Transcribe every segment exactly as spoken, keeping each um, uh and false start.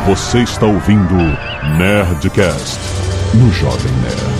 Você está ouvindo Nerdcast no Jovem Nerd.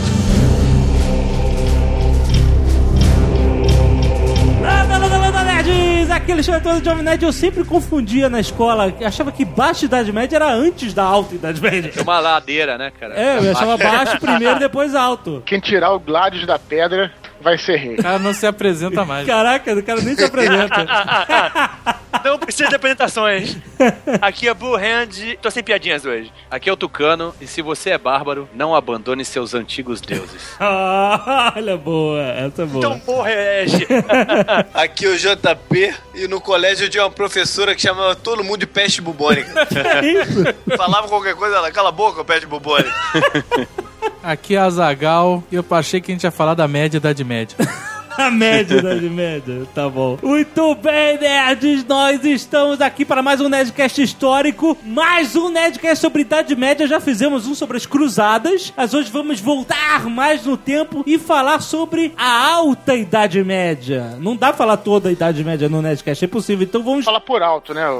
Aquele show todo de Jovem Nerd, eu sempre confundia na escola, achava que baixa Idade Média era antes da alta Idade Média. É uma ladeira, né, cara? É, eu achava baixo primeiro, depois alto. Quem tirar o Gladius da pedra vai ser rei. O cara não se apresenta mais. Caraca, o cara nem se apresenta. Não precisa de apresentações. Aqui é Blue Hand, tô sem piadinhas hoje. Aqui é o Tucano, e se você é bárbaro, não abandone seus antigos deuses. Ah, olha, boa, essa é boa. Então, porra, herege. Aqui é o J P, e no colégio eu tinha uma professora que chamava todo mundo de peste bubônica. Que isso? Falava qualquer coisa, ela, cala a boca, peste bubônica. Aqui é a Azaghal, e eu achei que a gente ia falar da média Idade Média. A média, Idade Média, tá bom. Muito bem, nerds, nós estamos aqui para mais um Nerdcast histórico, mais um Nerdcast sobre Idade Média, já fizemos um sobre as Cruzadas, mas hoje vamos voltar mais no tempo e falar sobre a Alta Idade Média. Não dá pra falar toda a Idade Média no Nerdcast, é impossível, então vamos... Fala por alto, né?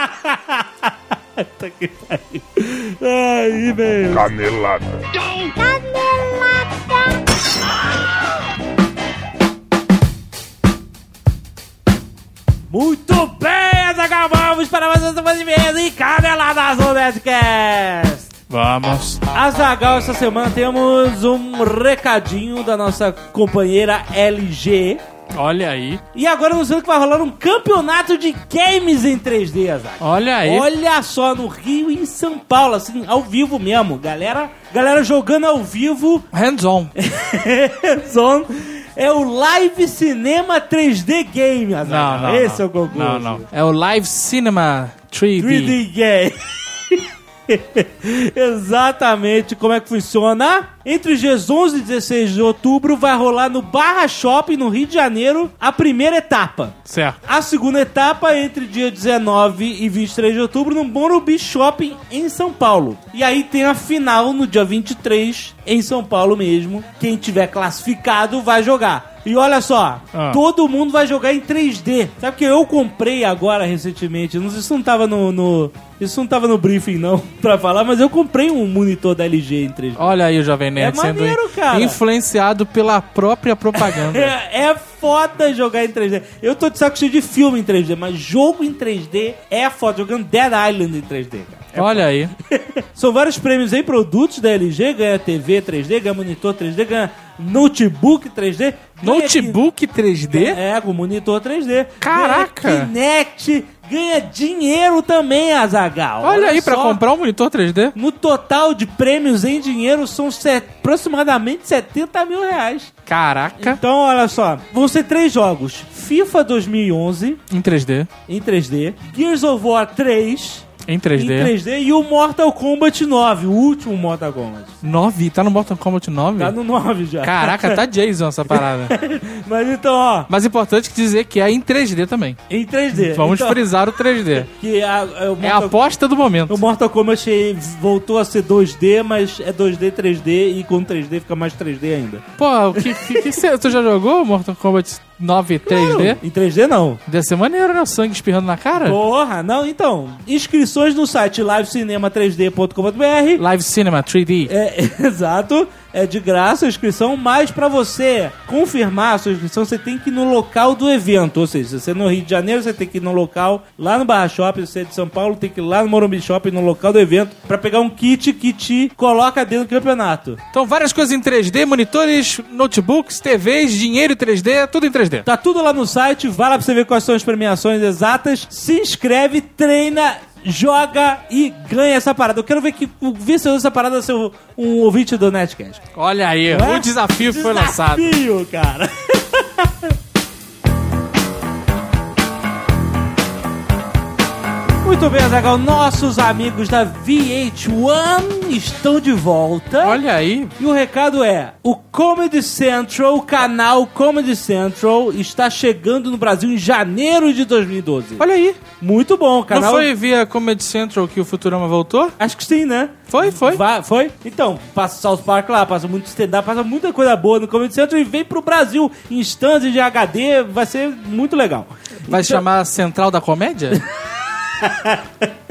Tá que pariu. Aí, velho. Canelada. Muito bem, Azaghal, vamos para mais uma semana de mesa e Caneladas no Nerdcast. Vamos. Azaghal, essa semana temos um recadinho da nossa companheira L G. Olha aí. E agora anunciando que vai rolar um campeonato de games em três D, Azaghal. Olha aí. Olha só, no Rio e em São Paulo, assim, ao vivo mesmo. Galera, galera jogando ao vivo. Hands-on. Hands-on. É o Live Cinema três D Game, Azaghal. Não, não, Esse não. é o concurso. Não, não. É o Live Cinema três D. três D Game. Exatamente como é que funciona. Entre os dias onze e dezesseis de outubro vai rolar no Barra Shopping, no Rio de Janeiro, a primeira etapa. Certo. A segunda etapa entre dia dezenove e vinte e três de outubro no Morumbi Shopping em São Paulo. E aí tem a final no dia vinte e três em São Paulo mesmo. Quem tiver classificado vai jogar. E olha só, ah. todo mundo vai jogar em três D. Sabe que eu comprei agora recentemente, isso não tava no, no isso não tava no briefing não, pra falar, mas eu comprei um monitor da L G em três D. Olha aí o Jovem Nerd É sendo maneiro, cara. influenciado pela própria propaganda. É, é foda jogar em três D. Eu tô de saco cheio de filme em três D, mas jogo em três D é foda. Jogando Dead Island em três D, cara. É Olha aí. São vários prêmios em produtos da L G. Ganha T V três D, ganha monitor três D, ganha notebook três D. Notebook três D? É, com monitor três D. Caraca! Ganha Kinect, ganha dinheiro também, Azaghal. Olha, Olha aí, só. pra comprar um monitor três D. No total de prêmios em dinheiro são set... aproximadamente setenta mil reais. Caraca. Então, olha só. Vão ser três jogos. FIFA dois mil e onze. Em três D. Em três D. Gears of War três. Em três D. Em três D. E o Mortal Kombat nove. O último Mortal Kombat. nove? Tá no Mortal Kombat nove? Tá no nove já. Caraca, tá Jason essa parada. Mas então, ó. Mas é importante dizer que é em três D também. Em três D. Vamos então, frisar o três D. Que a, a, o Mortal, é a aposta do momento. O Mortal Kombat voltou a ser dois D, mas é dois D, três D. E com três D fica mais três D ainda. Pô, o que, que, que cê, tu já jogou Mortal Kombat nove três D? Claro, em três D não. Deve ser maneiro, né? O sangue espirrando na cara. Porra, não, então. Inscrições no site live cinema três d ponto com ponto b r. Live Cinema três D. É, exato. É de graça a inscrição, mas pra você confirmar a sua inscrição, você tem que ir no local do evento. Ou seja, se você é no Rio de Janeiro, você tem que ir no local, lá no Barra Shopping. Se você é de São Paulo, tem que ir lá no Morumbi Shopping, no local do evento, pra pegar um kit que te coloca dentro do campeonato. Então, várias coisas em três D, monitores, notebooks, T Vs, dinheiro em três D, tudo em três D. Tá tudo lá no site, vai lá pra você ver quais são as premiações exatas. Se inscreve, treina, joga e ganha essa parada. Eu quero ver que o vencedor dessa parada vai ser um ouvinte do Nerdcast. Olha aí, Não é? o desafio, desafio foi lançado. Desafio, cara. Muito bem, Azaghal, nossos amigos da V H um estão de volta. Olha aí. E o recado é, o Comedy Central, o canal Comedy Central, está chegando no Brasil em janeiro de dois mil e doze. Olha aí. Muito bom, o canal... Não foi via Comedy Central que o Futurama voltou? Acho que sim, né? Foi, foi. Vai, foi? Então, passa South Park lá, passa muito stand-up, passa muita coisa boa no Comedy Central e vem pro Brasil em instâncias de H D, vai ser muito legal. Vai Então... chamar Central da Comédia?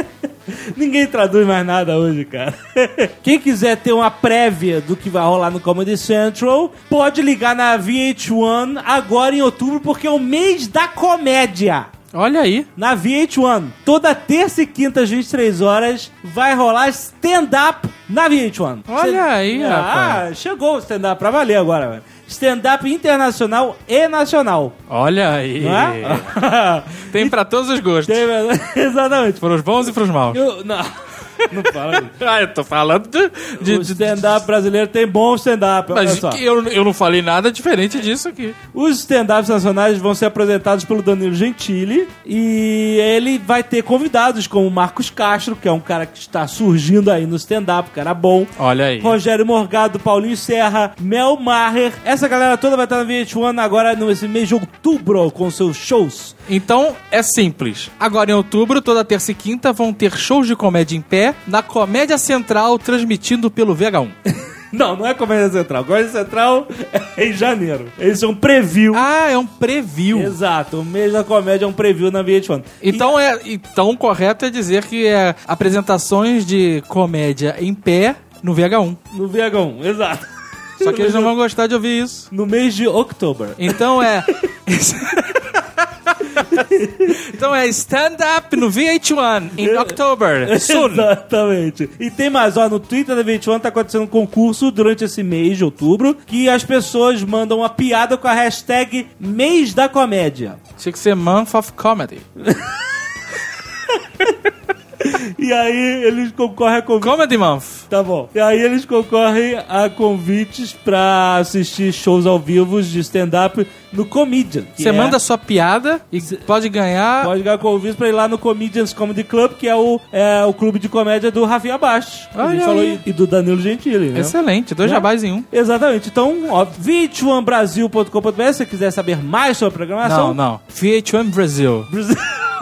Ninguém traduz mais nada hoje, cara. Quem quiser ter uma prévia do que vai rolar no Comedy Central, pode ligar na V H um agora em outubro, porque é o mês da comédia. Olha aí. Na V H um, toda terça e quinta às vinte e três horas, vai rolar stand-up na V H um. Olha Cê... aí, ah, rapaz. Ah, chegou o stand-up pra valer agora, velho. Stand-up internacional e nacional. Olha aí. Não é? Tem pra todos os gostos. Tem, exatamente. Pros bons e pros maus. Eu, não, não fala isso. Ah, eu tô falando de... de o stand-up brasileiro tem bom stand-up. Mas eu, eu não falei nada diferente disso aqui. Os stand-ups nacionais vão ser apresentados pelo Danilo Gentili e ele vai ter convidados como Marcos Castro, que é um cara que está surgindo aí no stand-up, cara bom. Olha aí. Rogério Morgado, Paulinho Serra, Mel Maher. Essa galera toda vai estar na V H um agora nesse mês de outubro com seus shows. Então, é simples. Agora em outubro, toda terça e quinta, vão ter shows de comédia em pé na Comédia Central, transmitindo pelo V H um. Não, não é Comédia Central. Comédia Central é em janeiro. Eles são preview. Ah, é um preview. Exato. O mês da comédia é um preview na V H um. Então, e... é, então o correto é dizer que é apresentações de comédia em pé no V H um. No V H um, exato. Só que eles não vão gostar de ouvir isso. No mês de outubro. Então é... Então é stand-up no V H um em October. Soon. Exatamente. E tem mais, ó, no Twitter da V H um tá acontecendo um concurso durante esse mês de outubro que as pessoas mandam uma piada com a hashtag mês da comédia. Tinha que ser Month of Comedy. E aí eles concorrem a convites. Comedy Month. Tá bom. E aí eles concorrem a convites pra assistir shows ao vivo de stand-up no Comedian. Você é... manda sua piada e Cê... pode ganhar... Pode ganhar convite pra ir lá no Comedians Comedy Club, que é o, é o clube de comédia do Rafinha Bastos. A gente falou e, e do Danilo Gentili, né? Excelente. Dois né? jabás em um. Exatamente. Então, ó, V H um brasil ponto com ponto b r, se você quiser saber mais sobre a programação... Não, não. V H um Brasil. Brasil.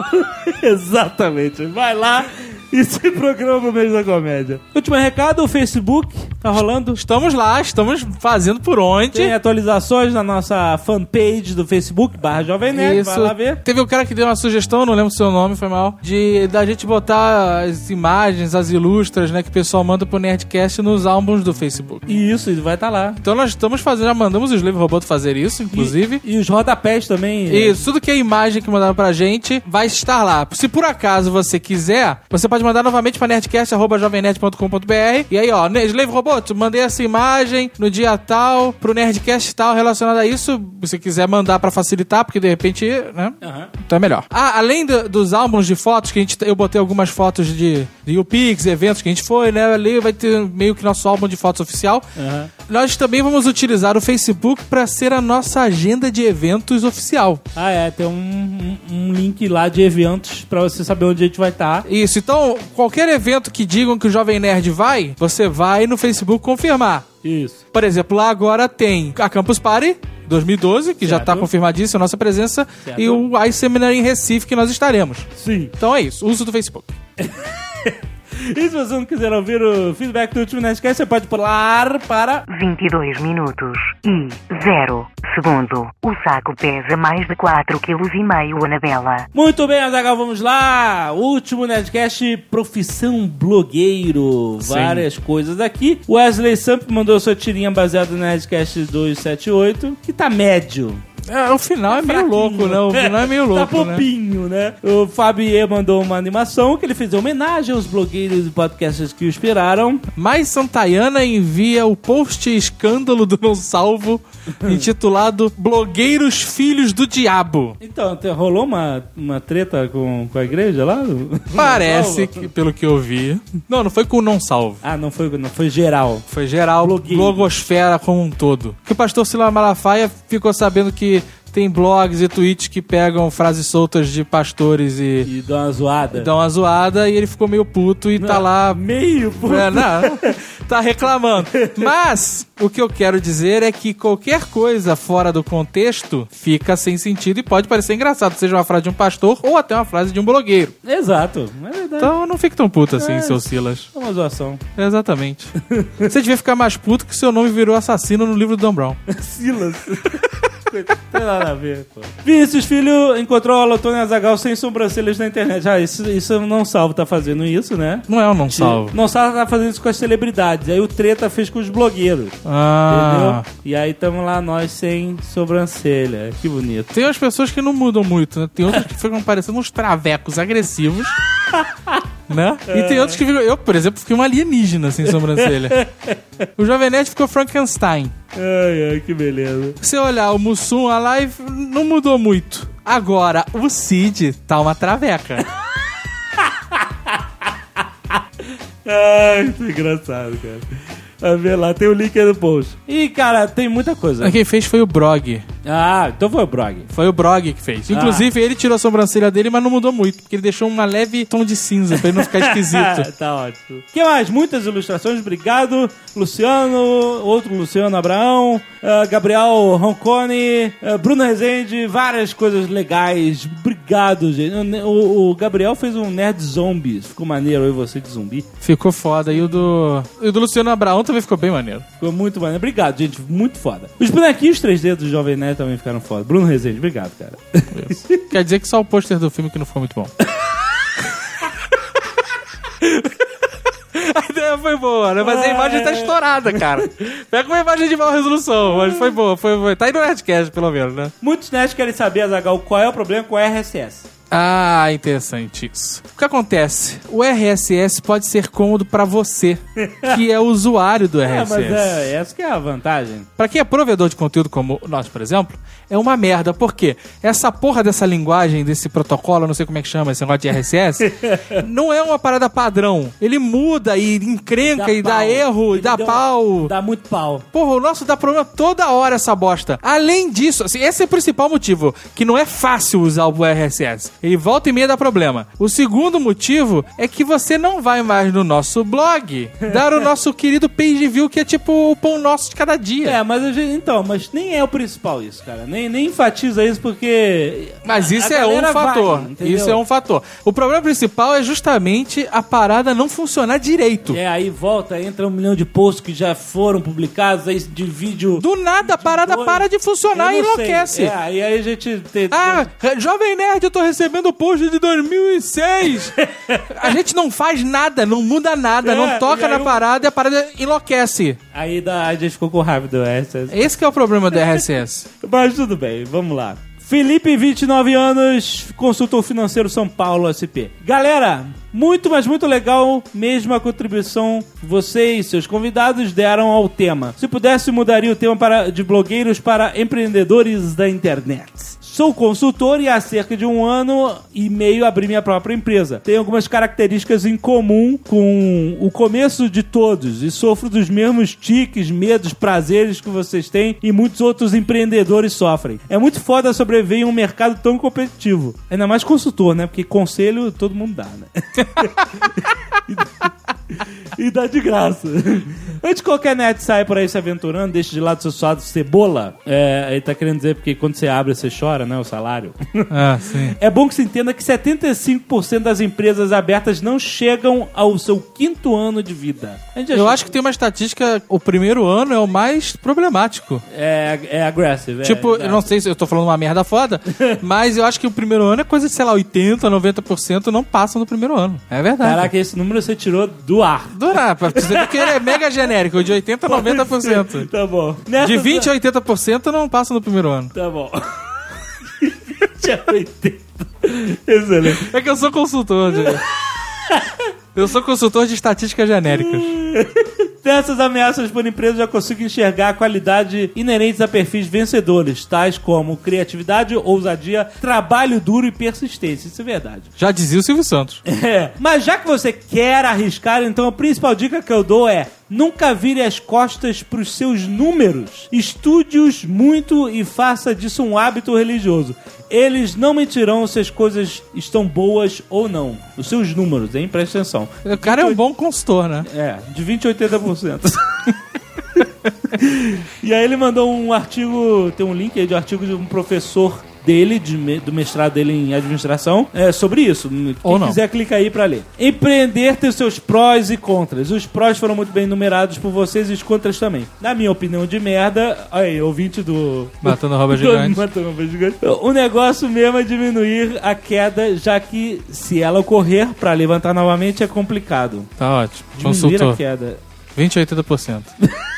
Exatamente. Vai lá e se programa o mês da comédia. Último recado, o Facebook tá rolando. Estamos lá, estamos fazendo por onde. Tem atualizações na nossa fanpage do Facebook, barra Jovem Nerd, Isso. vai lá ver. Teve um cara que deu uma sugestão, não lembro o seu nome, foi mal, de da gente botar as imagens, as ilustras, né, que o pessoal manda pro Nerdcast nos álbuns do Facebook. Isso, ele vai estar tá lá. Então nós estamos fazendo, já mandamos o Slave Roboto fazer isso, inclusive. E, e os rodapés também. Isso, tudo que é imagem que mandaram pra gente vai estar lá. Se por acaso você quiser, você pode mandar novamente pra nerdcast arroba jovem nerd ponto com ponto b r. E aí, ó, Slave Roboto, mandei essa imagem no dia tal, pro Nerdcast tal, relacionado a isso. Se você quiser mandar pra facilitar, porque de repente, né? Uhum. Então é melhor. Ah, além do, dos álbuns de fotos, que a gente, eu botei algumas fotos de, de U P X, eventos que a gente foi, né? Ali vai ter meio que nosso álbum de fotos oficial. Uhum. Nós também vamos utilizar o Facebook pra ser a nossa agenda de eventos oficial. Ah, é. Tem um, um, um link lá de eventos pra você saber onde a gente vai estar. Tá. Isso. Então, qualquer evento que digam que o Jovem Nerd vai, você vai no Facebook confirmar. Isso. Por exemplo, lá agora tem a Campus Party dois mil e doze, que certo. Já está confirmadíssima a nossa presença, certo. E o iSeminar em Recife, que nós estaremos. Sim. Então é isso, uso do Facebook. E se você não quiser ouvir o feedback do último Nerdcast, você pode pular para... vinte e dois minutos e zero segundo. O saco pesa mais de quatro vírgula cinco quilos, Anabela. Muito bem, Azaghal, vamos lá. Último Nerdcast, profissão blogueiro. Sim. Várias coisas aqui. Wesley Samp mandou sua tirinha baseada no Nerdcast duzentos e setenta e oito, que tá médio. É, o final é, é meio louco, né? O final é meio louco, tá popinho, né? né? O Fabio mandou uma animação que ele fez em homenagem aos blogueiros e podcasters que o inspiraram. Mais Santayana envia o post escândalo do Não Salvo, intitulado Blogueiros Filhos do Diabo. Então, rolou uma, uma treta com, com a igreja lá? Parece, que, pelo que eu vi. Não, não foi com o Não Salvo. Ah, não foi, não foi geral. Foi geral, Blogueiro. Blogosfera como um todo. Que o pastor Silas Malafaia ficou sabendo que tem blogs e tweets que pegam frases soltas de pastores e... E dão uma zoada. E dão uma zoada e ele ficou meio puto e não, tá lá... Meio puto? É, não, tá reclamando. Mas o que eu quero dizer é que qualquer coisa fora do contexto fica sem sentido e pode parecer engraçado, seja uma frase de um pastor ou até uma frase de um blogueiro. Exato. É verdade. Então não fique tão puto assim, é, seu Silas. É uma zoação. Exatamente. Você devia ficar mais puto que seu nome virou assassino no livro do Dan Brown. Silas. Tem nada a ver, pô. Vinícius Filho encontrou a Lotônia Azaghal sem sobrancelhas na internet. Ah, isso, isso não salvo tá fazendo isso, né? Não é um não salvo. Não salvo tá fazendo isso com as celebridades. Aí o Treta fez com os blogueiros. Ah. Entendeu? E aí tamo lá nós sem sobrancelha. Que bonito. Tem umas pessoas que não mudam muito, né? Tem outras que ficam parecendo uns travecos agressivos. Né? E tem outros que ficam... Eu, por exemplo, fiquei um alienígena sem sobrancelha. O Jovem Nerd ficou Frankenstein. Ai, ai, que beleza. Se você olhar o Mussum, a live não mudou muito. Agora, o Cid tá uma traveca. Ai, que engraçado, cara. Vai ver lá, tem o link aí no post. E, cara, tem muita coisa. Quem fez foi o Brog. Ah, então foi o Brog. Foi o Brog que fez. Inclusive, ah. ele tirou a sobrancelha dele, mas não mudou muito, porque ele deixou uma leve tom de cinza pra ele não ficar esquisito. Tá ótimo. O que mais? Muitas ilustrações, obrigado. Luciano, outro Luciano Abraão, uh, Gabriel Roncone, uh, Bruno Rezende, várias coisas legais. Obrigado, gente. O, o Gabriel fez um Nerd Zombie. Ficou maneiro, eu e você de zumbi. Ficou foda. E o do, e o do Luciano Abraão também ficou bem maneiro. Ficou muito maneiro. Obrigado, gente. Muito foda. Os bonequinhos três D do Jovem Nerd também ficaram foda. Bruno Rezende, obrigado, cara. Quer dizer que só o pôster do filme que não ficou muito bom. A ideia foi boa, né? Mas a imagem tá estourada, cara. Pega uma imagem de maior resolução, mas foi boa, foi boa. Tá aí no Nerdcast, pelo menos, né? Muitos nerds querem saber, Azaghal, qual é o problema com o R S S. Ah, interessante isso. O que acontece? O R S S pode ser cômodo pra você, que é o usuário do R S S. É, mas é, essa que é a vantagem. Pra quem é provedor de conteúdo como nós, por exemplo, é uma merda. Por quê? Essa porra dessa linguagem, desse protocolo, não sei como é que chama, esse negócio de R S S, não é uma parada padrão. Ele muda e encrenca dá e pau. dá erro, Ele e dá pau. Dá muito pau. Porra, o nosso dá problema toda hora essa bosta. Além disso, assim, esse é o principal motivo, que não é fácil usar o R S S. Ele volta e meia dá problema. O segundo motivo é que você não vai mais no nosso blog dar o nosso querido page view, que é tipo o pão nosso de cada dia. É, mas a gente, então, mas nem é o principal isso, cara. Nem, nem enfatiza isso porque... Mas isso é um fator. Vai, isso é um fator. O problema principal é justamente a parada não funcionar direito. É, aí volta, entra um milhão de posts que já foram publicados, aí de vídeo... Do nada a parada dois. para de funcionar e enlouquece. Sei. É, aí a gente... Tem... Ah, Jovem Nerd, eu tô recebendo o post de dois mil e seis. A gente não faz nada, não muda nada, é, não toca na parada e a parada enlouquece. Aí da, a gente ficou com raiva do R S S. Esse que é o problema do R S S. Mas tudo bem, vamos lá. Felipe, vinte e nove anos, consultor financeiro São Paulo, S P. Galera, muito, mas muito legal mesmo a contribuição que você e seus convidados deram ao tema. Se pudesse, mudaria o tema para, de blogueiros para empreendedores da internet. Sou consultor e há cerca de um ano e meio abri minha própria empresa. Tenho algumas características em comum com o começo de todos e sofro dos mesmos tiques, medos, prazeres que vocês têm e muitos outros empreendedores sofrem. É muito foda sobreviver em um mercado tão competitivo. Ainda mais consultor, né? Porque conselho todo mundo dá, né? E dá de graça. Antes de qualquer net sair por aí se aventurando, deixa de lado seu suado cebola. É, ele tá querendo dizer porque quando você abre, você chora, né? O salário. Ah, sim. É bom que se entenda que setenta e cinco por cento das empresas abertas não chegam ao seu quinto ano de vida. Eu acho que tem uma estatística, o primeiro ano é o mais problemático. É, é aggressive. Tipo, é, eu não sei se eu tô falando uma merda foda, mas eu acho que o primeiro ano é coisa de, sei lá, oitenta, noventa por cento não passam no primeiro ano. É verdade. Caraca, esse número você tirou do ar. Do ar, porque ele é mega genérico, de oitenta a noventa por cento. Tá bom. Nessa de vinte a oitenta por cento não passa no primeiro ano. Tá bom. vinte a oitenta. Excelente. É que eu sou consultor, Diego. Eu sou consultor de estatísticas genéricas. Dessas ameaças por empresas, já consigo enxergar a qualidade inerentes a perfis vencedores, tais como criatividade, ousadia, trabalho duro e persistência. Isso é verdade. Já dizia o Silvio Santos. É. Mas já que você quer arriscar, então a principal dica que eu dou é: nunca vire as costas para os seus números. Estude-os muito e faça disso um hábito religioso. Eles não mentirão se as coisas estão boas ou não. Os seus números, hein? Presta atenção. O cara é um bom consultor, né? É, de vinte a oitenta por cento. E aí ele mandou um artigo, tem um link aí de um artigo de um professor dele, de me- do mestrado dele em administração, é, sobre isso. Quem Ou não. quiser, clica aí pra ler. Empreender tem os seus prós e contras. Os prós foram muito bem enumerados por vocês e os contras também. Na minha opinião de merda, aí, ouvinte do... Matando arroba do- gigante. Matando arroba gigante. O negócio mesmo é diminuir a queda, já que se ela ocorrer, pra levantar novamente é complicado. Tá ótimo. Diminuir Consultor. a queda. vinte a oitenta por cento.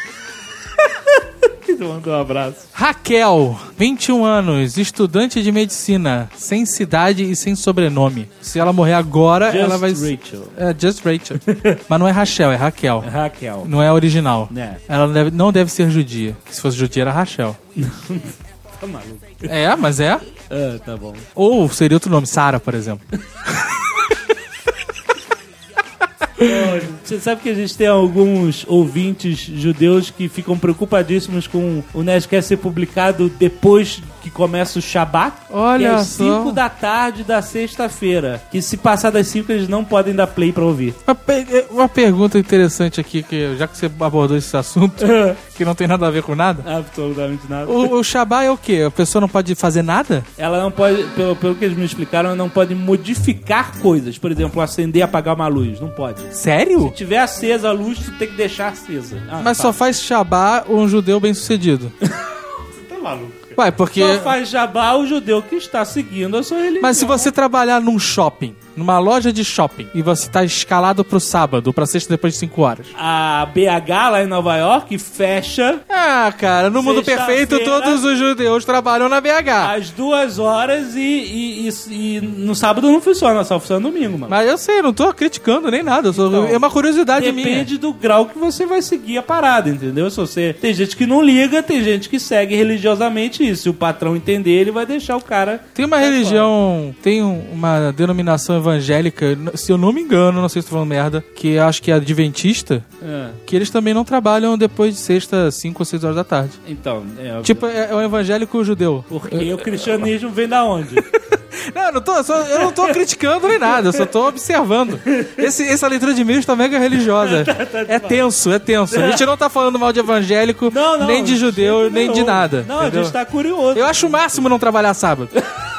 Mandou um abraço. Raquel, vinte e um anos, estudante de medicina, sem cidade e sem sobrenome. Se ela morrer agora, Just ela vai... Rachel. É, Just Rachel. Mas não é Rachel, é Raquel. Raquel. Não é a original. Né? Ela não deve, não deve ser judia. Se fosse judia, era Rachel. Tá maluco. É, mas é. Ah, tá bom. Ou seria outro nome, Sara, por exemplo. Você sabe que a gente tem alguns ouvintes judeus que ficam preocupadíssimos com o Nerdcast ser publicado depois que começa o Shabat? Olha que é às só. cinco da tarde da sexta-feira. Que se passar das cinco eles não podem dar play pra ouvir. Uma, pe- uma pergunta interessante aqui, que já que você abordou esse assunto, que não tem nada a ver com nada. Absolutamente nada. O, o Shabá é o quê? A pessoa não pode fazer nada? Ela não pode, pelo, pelo que eles me explicaram, ela não pode modificar coisas. Por exemplo, acender e apagar uma luz. Não pode. Sério? Se tiver acesa a luz, tu tem que deixar acesa. Ah, Mas tá. só faz Shabá um judeu bem-sucedido. Tá maluco. Ué, porque... Só faz jabá o judeu que está seguindo a sua religião. Mas se você trabalhar num shopping, numa loja de shopping, e você tá escalado pro sábado, ou pra sexta depois de cinco horas. A B H lá em Nova York fecha Ah, cara, no mundo Sexta-feira. perfeito todos os judeus trabalham na B H. às duas horas e, e, e- e no sábado não funciona, só funciona no domingo, mano. Mas eu sei, não tô criticando nem nada. eu sou- Então, é uma curiosidade minha. Depende do grau que você vai seguir a parada, entendeu? Se você... Tem gente que não liga, tem gente que segue religiosamente isso. Se o patrão entender, ele vai deixar o cara... Tem uma religião, tem um- uma denominação evangélica, se eu não me engano, não sei se tô falando merda, que eu acho que é adventista, É. que eles também não trabalham depois de sexta, cinco ou seis horas da tarde. Então, é... Tipo, é, é um evangélico judeu. Porque o cristianismo vem da onde? Não, eu não tô, só- eu não tô criticando nem nada, eu só tô observando. Esse, essa leitura de meios tá mega religiosa. É tenso, é tenso. A gente não tá falando mal de evangélico, Não, não. nem de judeu, nem de Não. nada. Não, a entendeu? gente tá curioso. Eu acho o máximo não trabalhar sábado.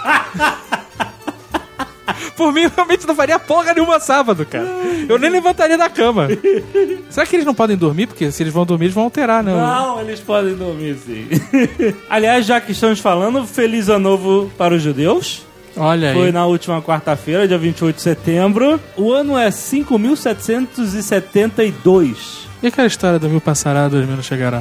Por mim, eu realmente não faria porra nenhuma sábado, cara. Eu nem levantaria da cama. Será que eles não podem dormir? Porque se eles vão dormir, eles vão alterar, né? Não, eles podem dormir sim. Aliás, já que estamos falando, feliz ano novo para os judeus. Olha aí. Foi na última quarta-feira, dia vinte e oito de setembro. O ano é cinco mil setecentos e setenta e dois. E aquela história do mil passará, dois mil não chegará?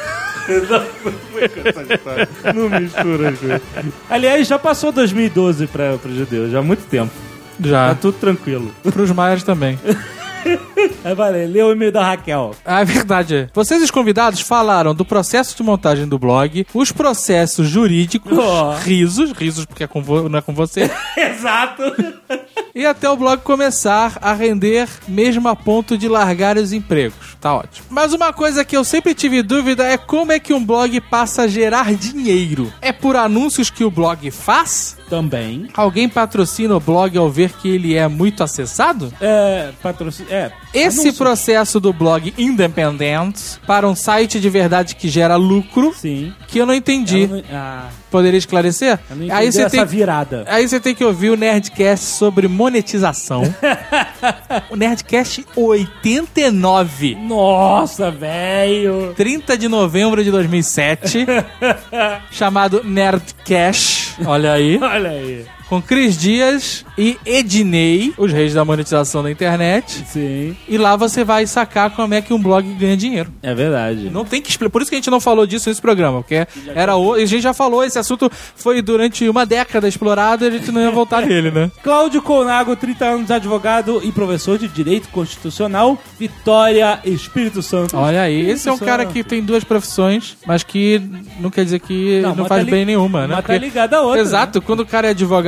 Não mistura as coisas. Aliás, já passou dois mil e doze para os judeus, já há muito tempo. Tá Já. tudo tranquilo. Pros maias também. É, valeu, lê o e-mail da Raquel. Ah, é verdade. Vocês, os convidados, falaram do processo de montagem do blog, os processos jurídicos, Oh. risos, risos porque é com vo- não é com você, Exato. e até o blog começar a render mesmo a ponto de largar os empregos. Tá ótimo. Mas uma coisa que eu sempre tive dúvida é como é que um blog passa a gerar dinheiro. É por anúncios que o blog faz? Também. Alguém patrocina o blog ao ver que ele é muito acessado? É, patrocínio. É. Esse anúncio. processo do blog independente para um site de verdade que gera lucro, Sim. que eu não entendi. Eu não- Ah, Poderia esclarecer? eu não entendi Aí você essa tem virada. Aí você tem que ouvir o Nerdcast sobre monetização. O Nerdcast oitenta e nove. Nossa, velho. trinta de novembro de dois mil e sete. Chamado Nerdcast. Olha aí. Olha aí. Com Cris Dias e Ednei, os reis da monetização da internet. Sim. E lá você vai sacar como é que um blog ganha dinheiro. É verdade. Não tem que explicar. Por isso que a gente não falou disso nesse programa, porque era o... a gente já falou, esse assunto foi durante uma década explorado e a gente não ia voltar nele, né? Cláudio Colnago, trinta anos, advogado e professor de Direito Constitucional, Vitória, Espírito Santo. Olha aí, esse é um Espírito cara Santo. que tem duas profissões, mas que não quer dizer que Não, não, uma faz tá bem li- nenhuma, né? uma tá ligada à outra, Exato, quando o cara é advogado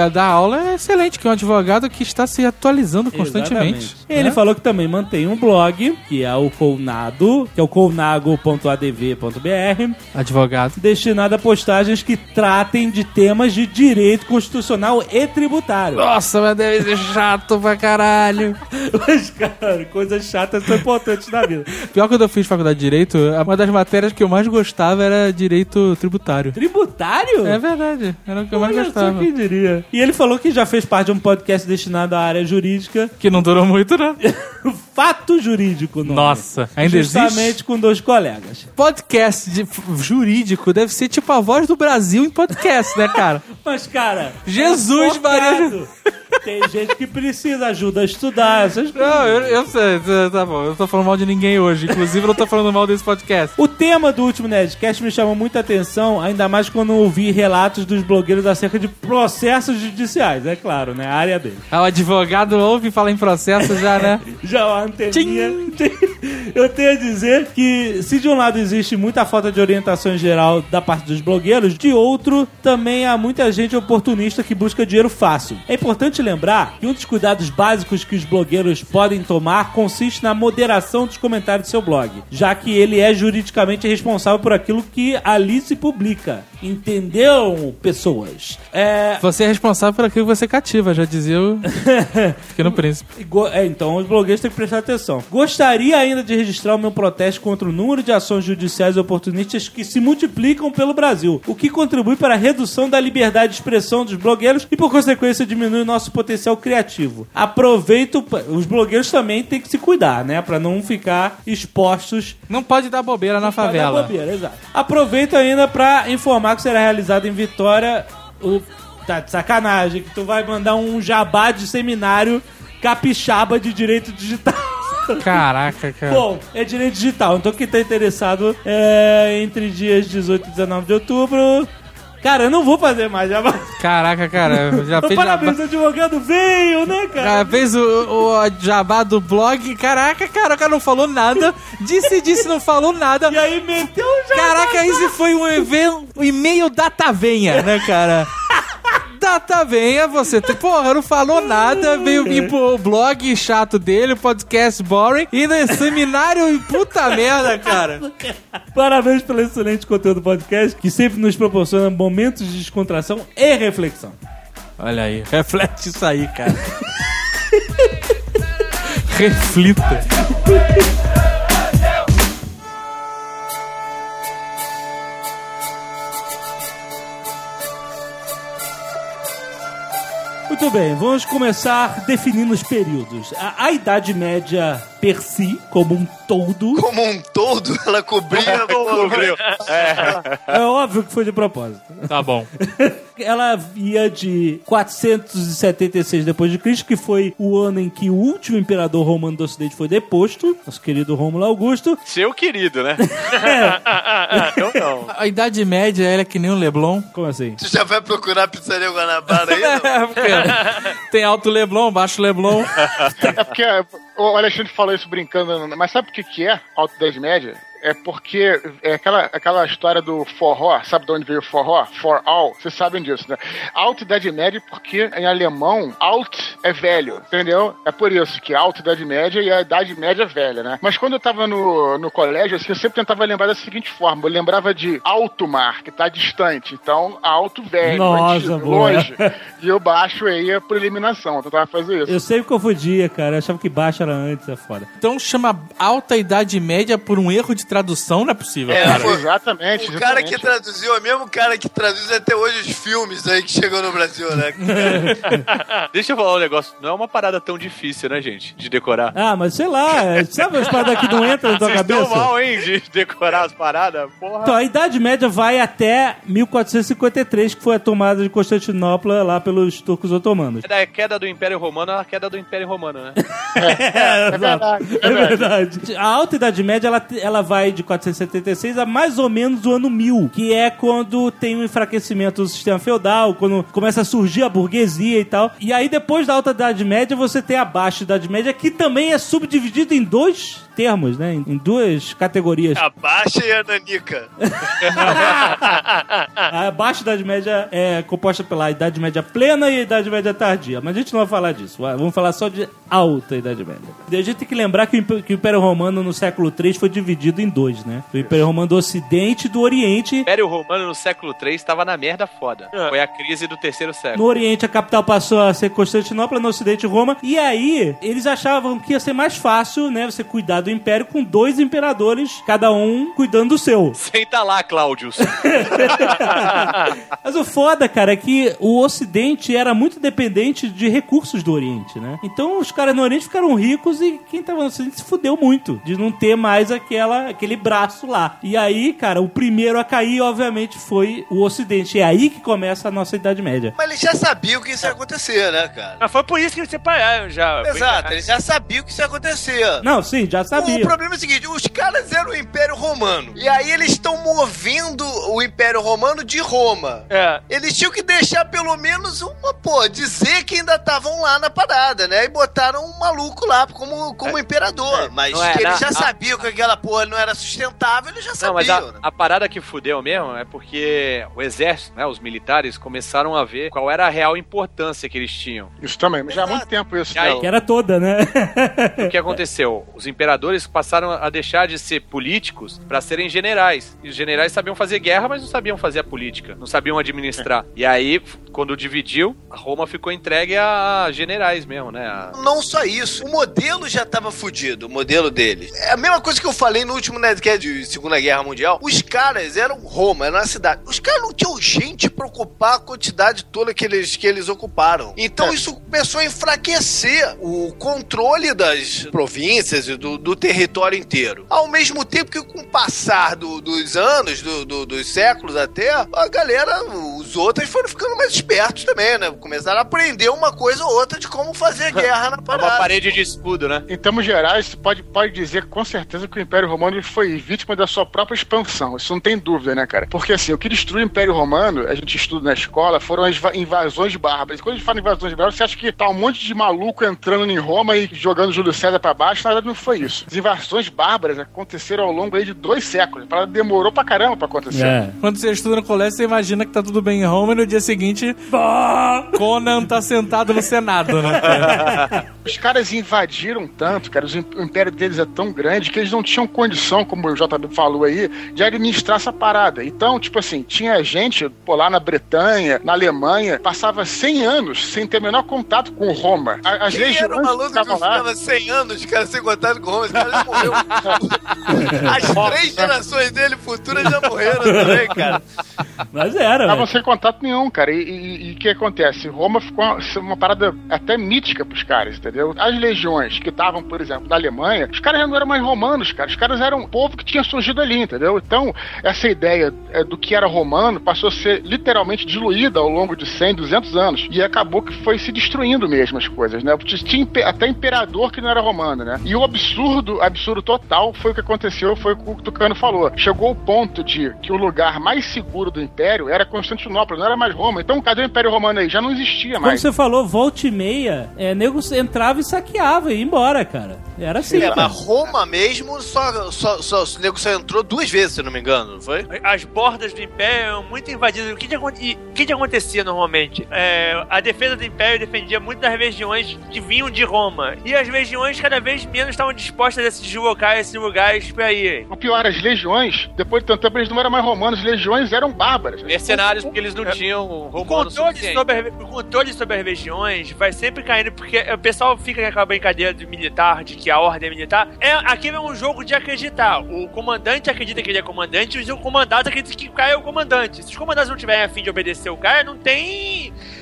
pra dar aula é excelente, que é um advogado que está se atualizando constantemente. Exatamente. Ele né? falou que também mantém um blog, que é o Colnado, que é o colnago ponto a d v ponto b r, Advogado. destinado a postagens que tratem de temas de direito constitucional e tributário. Nossa, mas deve ser chato pra caralho. Mas, cara, coisas chatas são importantes na vida. Pior que quando eu fiz faculdade de Direito, uma das matérias que eu mais gostava era Direito Tributário. Tributário? É verdade, era o que eu mais Olha gostava. só, quem diria. E ele falou que já fez parte de um podcast destinado à área jurídica. Que não durou muito, né? Fato Jurídico, não. Nossa, ainda Justamente existe? com dois colegas. Podcast de f- jurídico deve ser tipo a voz do Brasil em podcast, né, cara? Mas, cara... Jesus, é Maria... focado. Tem gente que precisa, ajuda a estudar essas coisas. Não, eu, eu sei, tá bom. Eu não tô falando mal de ninguém hoje. Inclusive, eu não tô falando mal desse podcast. O tema do último Nerdcast me chamou muita atenção, ainda mais quando ouvi relatos dos blogueiros acerca de processos judiciais, é claro, né? A área dele. Ah, o advogado ouve falar em processo já, né? Já uma anteninha. Eu tenho a dizer que, se de um lado existe muita falta de orientação em geral da parte dos blogueiros, de outro, também há muita gente oportunista que busca dinheiro fácil. É importante lembrar que um dos cuidados básicos que os blogueiros podem tomar consiste na moderação dos comentários do seu blog, já que ele é juridicamente responsável por aquilo que ali se publica. Entendeu, pessoas? É... Você é responsável por aquilo que você cativa, já dizia o Pequeno Príncipe. E go- É, então os blogueiros têm que prestar atenção. Gostaria ainda de registrar o meu protesto contra o número de ações judiciais oportunistas que se multiplicam pelo Brasil, o que contribui para a redução da liberdade de expressão dos blogueiros e, por consequência, diminui o nosso potencial criativo. Aproveito... Os blogueiros também têm que se cuidar, né? Pra não ficar expostos... Não pode dar bobeira na Pra dar favela. bobeira, exato. Aproveito ainda pra informar que será realizado em Vitória o... Tá de sacanagem, que tu vai mandar um jabá de seminário capixaba de direito digital. Caraca, cara. Bom, é direito digital, então quem tá interessado é entre dias dezoito e dezenove de outubro. Cara, eu não vou fazer mais jabá. Caraca, cara. Já fez Parabéns, jabá. advogado veio, né, cara? Cara, fez o, o jabá do blog. Caraca, cara, o cara não falou nada. Disse, disse, não falou nada. E aí meteu o jabá. Caraca, esse foi um evento, um e-mail data venha, né, cara? Data venha, você, tem- porra, não falou nada, veio vir pro blog chato dele, o podcast boring, e no seminário, e puta merda, cara. Parabéns pelo excelente conteúdo do podcast, que sempre nos proporciona momentos de descontração e reflexão. Olha aí, reflete isso aí, cara. Reflita. Muito bem, vamos começar definindo os períodos. A, a Idade Média per si, como um todo, Como um todo, ela cobria. Cobriu. é óbvio que foi de propósito. Tá bom. Ela ia de quatrocentos e setenta e seis depois de Cristo, que foi o ano em que o último imperador romano do Ocidente foi deposto, nosso querido Rômulo Augusto. Seu querido, né? Eu não. A Idade Média, ela é que nem o Leblon. Como assim? Tu já vai procurar a pizzaria Guanabara aí? não? É, porque tem alto Leblon, baixo Leblon. É porque o Alexandre falou isso brincando, mas sabe o que que é Alta Idade Média? É porque é aquela, aquela história do forró, sabe de onde veio o forró? For all, vocês sabem disso, né? Alta Idade Média porque em alemão, alt é velho, entendeu? É por isso que Alta Idade Média e a Idade Média é velha, né? Mas quando eu tava no, no colégio, assim, eu sempre tentava lembrar da seguinte forma, eu lembrava de alto mar, que tá distante, então alto velho, Nossa, antigo, boa. longe, e o baixo aí é por eliminação, eu tentava fazer isso. Eu sempre confundia, cara. Eu achava que baixo era antes, é foda. Então chama Alta Idade Média por um erro de tradução, não é possível, É, cara. foi- Exatamente. O cara que exatamente. traduziu é o mesmo cara que traduz até hoje os filmes aí que chegou no Brasil, né? Deixa eu falar um negócio. Não é uma parada tão difícil, né, gente? De decorar. Ah, mas sei lá, é- sabe as paradas que não entram na tua Vocês cabeça? estão mal, hein, de decorar as paradas? Porra. Então, a Idade Média vai até mil quatrocentos e cinquenta e três, que foi a tomada de Constantinopla lá pelos turcos otomanos. É da queda do Império Romano a queda do Império Romano, né? É, É verdade, é É verdade. A Alta Idade Média, ela, ela vai vai de quatrocentos e setenta e seis a mais ou menos o ano mil, que é quando tem um enfraquecimento do sistema feudal, quando começa a surgir a burguesia e tal. E aí, depois da Alta Idade Média, você tem a Baixa Idade Média, que também é subdividido em dois termos, né? Em duas categorias. A Baixa e a Nanica. A Baixa Idade Média é composta pela Idade Média Plena e a Idade Média Tardia. Mas a gente não vai falar disso. Vamos falar só de Alta Idade Média. E a gente tem que lembrar que o Império Romano no século três foi dividido em dois, né? O Império Romano do Ocidente e do Oriente. O Império Romano no século três estava na merda foda. Foi a crise do terceiro século. No Oriente, a capital passou a ser Constantinopla, no Ocidente, Roma. E aí, eles achavam que ia ser mais fácil, né? Você cuidar do Império com dois imperadores, cada um cuidando do seu. Senta lá, Cláudius. Mas o foda, cara, é que o Ocidente era muito dependente de recursos do Oriente, né? Então os caras no Oriente ficaram ricos e quem tava no Ocidente se fudeu muito de não ter mais aquela, aquele braço lá. E aí, cara, o primeiro a cair, obviamente, foi o Ocidente. É aí que começa a nossa Idade Média. Mas eles já sabiam que isso ia acontecer, né, cara? Mas foi por isso que eles separaram já. Exato, eles já sabiam que isso ia acontecer. Não, sim, já sabia. O problema é o seguinte, os caras eram o Império Romano. E aí eles estão movendo o Império Romano de Roma. É. Eles tinham que deixar pelo menos uma, pô, dizer que ainda estavam lá na parada, né? E botaram um maluco lá como, como é. imperador. É. Mas É, que eles na, já a... sabiam que aquela porra não era sustentável, eles já não, sabiam. Mas a, né? a parada que fudeu mesmo é porque o exército, né, os militares, começaram a ver qual era a real importância que eles tinham. Isso também, mas já há muito tempo isso. E aí, né? Que era toda, né? O que aconteceu? Os imperadores passaram a deixar de ser políticos para serem generais. E os generais sabiam fazer guerra, mas não sabiam fazer a política. Não sabiam administrar. E aí, quando dividiu, a Roma ficou entregue a generais mesmo, né? A... Não só isso. O modelo já tava fudido, o modelo deles. É a mesma coisa que eu falei no último Nerdcast de Segunda Guerra Mundial. Os caras eram Roma, era uma cidade. Os caras não tinham gente pra ocupar a quantidade toda que eles, que eles ocuparam. Então é. isso começou a enfraquecer o controle das províncias e do, do território inteiro. Ao mesmo tempo que com o passar do, dos anos, do, do, dos séculos até, a galera, os outros foram ficando mais espertos também, né? Começaram a aprender uma coisa ou outra de como fazer guerra na parada. Uma parede de escudo, né? Em termos gerais, você pode, pode dizer com certeza que o Império Romano foi vítima da sua própria expansão. Isso não tem dúvida, né, cara? Porque assim, o que destruiu o Império Romano, a gente estuda na escola, foram as invasões bárbaras. Quando a gente fala em invasões bárbaras, você acha que tá um monte de maluco entrando em Roma e jogando Júlio César pra baixo? Na verdade, não foi isso. As invasões bárbaras aconteceram ao longo aí de dois séculos. A parada demorou pra caramba pra acontecer. É. Quando você estuda no colégio, você imagina que tá tudo bem em Roma e no dia seguinte, Conan tá sentado no Senado, né? Os caras invadiram tanto, cara, o império deles é tão grande que eles não tinham condição, como o J B falou aí, de administrar essa parada. Então, tipo assim, tinha gente, pô, lá na Bretanha, na Alemanha, passava cem anos sem ter o menor contato com Roma. As Quem legiões era o maluco que ficava cem anos, cara, sem contato com Roma? Esse cara já morreu. As três gerações dele futuras já morreram também, cara. Mas era, estavam velho. sem contato nenhum, cara. E o que acontece? Roma ficou uma, uma parada até mítica pros caras, entendeu? As legiões que estavam, por exemplo, na Alemanha, os caras não eram mais romanos, cara. Os caras eram um povo que tinha surgido ali, entendeu? Então, essa ideia é, do que era romano passou a ser literalmente diluída ao longo de cem, duzentos anos. E acabou que foi se destruindo mesmo as coisas, né? Tinha até imperador que não era romano, né? E o absurdo, absurdo total foi o que aconteceu, foi o que o Tucano falou. Chegou o ponto de que o lugar mais seguro do Império era Constantinopla, não era mais Roma. Então, cadê o Império Romano aí? Já não existia Como mais. você falou, volta e meia, é, nego entrava e saqueava e ia embora, cara. Era assim, É, cara. mas Roma mesmo, só, só, só, o nego só entrou duas vezes, se não me engano, não foi? As bordas do Império eram muito invadidas. O que, que, o que, que acontecia normalmente? É, a defesa do Império defendia muito das regiões que vinham de Roma. E as regiões cada vez menos estavam dispostas a se deslocar a esses lugares pra irem. O pior, as legiões, depois de tanto tempo, eles não eram mais romanos, as legiões eram bárbaras. Mercenários, porque eles não tinham O romanos controle, suficiente. sobre a, o controle sobre as regiões vai sempre caindo, porque o pessoal fica com aquela brincadeira do militar, de que a ordem é militar. É, aquilo é um jogo de acreditar. O comandante acredita que ele é comandante e o comandante acredita que o cara é o comandante. Se os comandantes não tiverem a fim de obedecer o cara, não tem...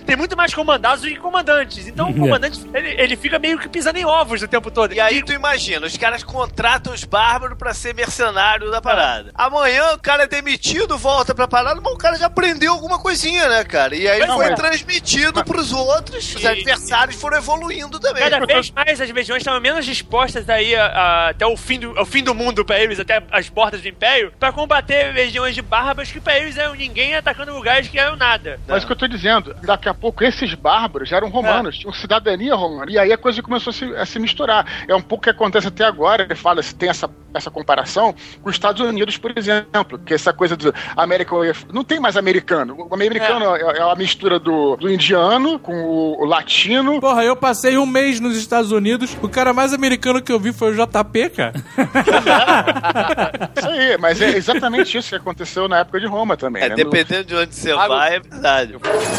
tem muito mais comandados do que comandantes. Então o comandante, ele, ele fica meio que pisando em ovos o tempo todo. E aí tu imagina, os caras contratam os bárbaros pra ser mercenário da parada. Amanhã o cara é demitido, volta pra parada, mas o cara já aprendeu alguma coisinha, né, cara? E aí Não, foi mas... transmitido pros outros, os E- adversários foram evoluindo também. Cada vez mais as legiões estavam menos dispostas aí a, a, até o fim, do, ao fim do mundo pra eles, até as portas do Império, pra combater legiões de bárbaros que pra eles eram ninguém atacando lugares que eram nada. Mas o que eu tô dizendo, daqui a pouco esses bárbaros já eram romanos, tinham cidadania romana. E aí a coisa começou a se, a se misturar. É um pouco o que acontece até agora. Ele fala, se tem essa, essa comparação com os Estados Unidos, por exemplo, que essa coisa do América... Não tem mais americano. O americano é, é a mistura do, do indiano com o, o latino. Porra, eu passei um mês nos Estados Unidos, o cara mais americano que eu vi foi o J P, cara. Isso aí, mas é exatamente isso que aconteceu na época de Roma também. É, né? dependendo de onde você Ah, vai, é verdade.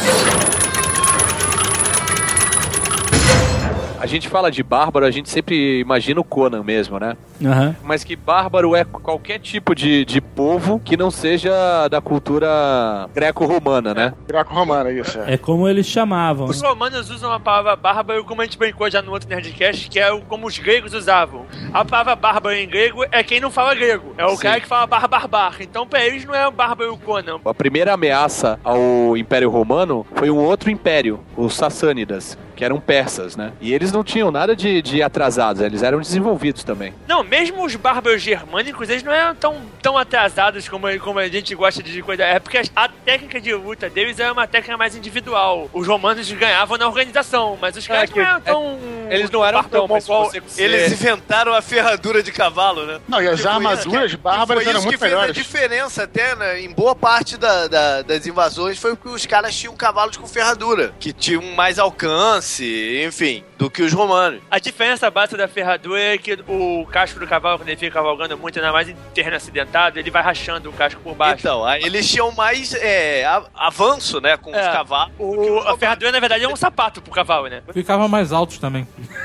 A gente fala de bárbaro, a gente sempre imagina o Conan mesmo, né? Aham. Mas que bárbaro é qualquer tipo de, de povo que não seja da cultura greco-romana, né? Greco-romana, isso. É. É como eles chamavam. Os romanos usam a palavra bárbaro como a gente brincou já no outro Nerdcast, que é o- como os gregos usavam. A palavra bárbaro em grego é quem não fala grego. É o Sim. cara que fala barbar. Então pra eles não é o bárbaro o Conan. A primeira ameaça ao Império Romano foi um outro império, os Sassânidas, que eram persas, né? E eles não tinham nada de, de atrasados, eles eram desenvolvidos também. Não, mesmo os bárbaros germânicos, eles não eram tão, tão atrasados como, como a gente gosta de coisa. É porque a técnica de luta deles era uma técnica mais individual. Os romanos ganhavam na organização, mas os caras que- não eram tão... Eles não eram tão, mas se você... Eles inventaram a ferradura de cavalo, né? Não, e as Que foi armaduras isso que- bárbaras que foi eram isso muito que fez melhores. a diferença até, né, em boa parte da- da- das invasões foi porque os caras tinham cavalos com ferradura, que tinham mais alcance, enfim, do que os romanos. A diferença básica da ferradura é que o casco do cavalo, quando ele fica cavalgando muito, ainda mais em terreno acidentado, ele vai rachando o casco por baixo. Então, aí eles tinham mais é, a- avanço, né, com os É. cavalos. O- a ferradura, na verdade, é um sapato pro cavalo, né? Ficavam mais altos também.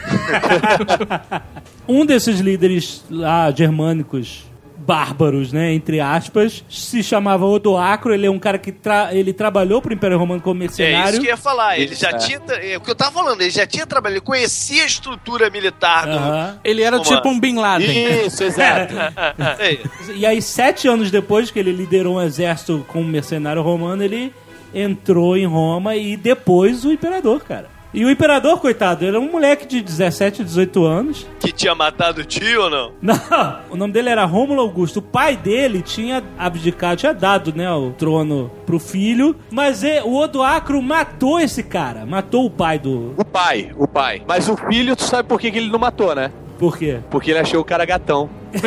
Um desses líderes lá germânicos bárbaros, né, entre aspas, se chamava Odoacro. Ele é um cara que tra- ele trabalhou pro Império Romano como É mercenário. isso que eu ia falar. Ele já É. tinha. É o que eu tava falando, ele já tinha trabalhado, ele conhecia a estrutura militar do. Aham. Ele era Vamos tipo lá. um Bin Laden. Isso, exato. É. E aí, sete anos depois que ele liderou um exército como mercenário romano, ele entrou em Roma e depois o imperador, cara. E o imperador, coitado, ele era um moleque de dezessete, dezoito anos. Que tinha matado o tio ou não? Não, o nome dele era Rômulo Augusto. O pai dele tinha abdicado, tinha dado, né, o trono pro filho, mas é, o Odoacro matou esse cara, matou o pai do... O pai, o pai. Mas o filho, tu sabe por que, que ele não matou, né? Por quê? Porque ele achou o cara gatão.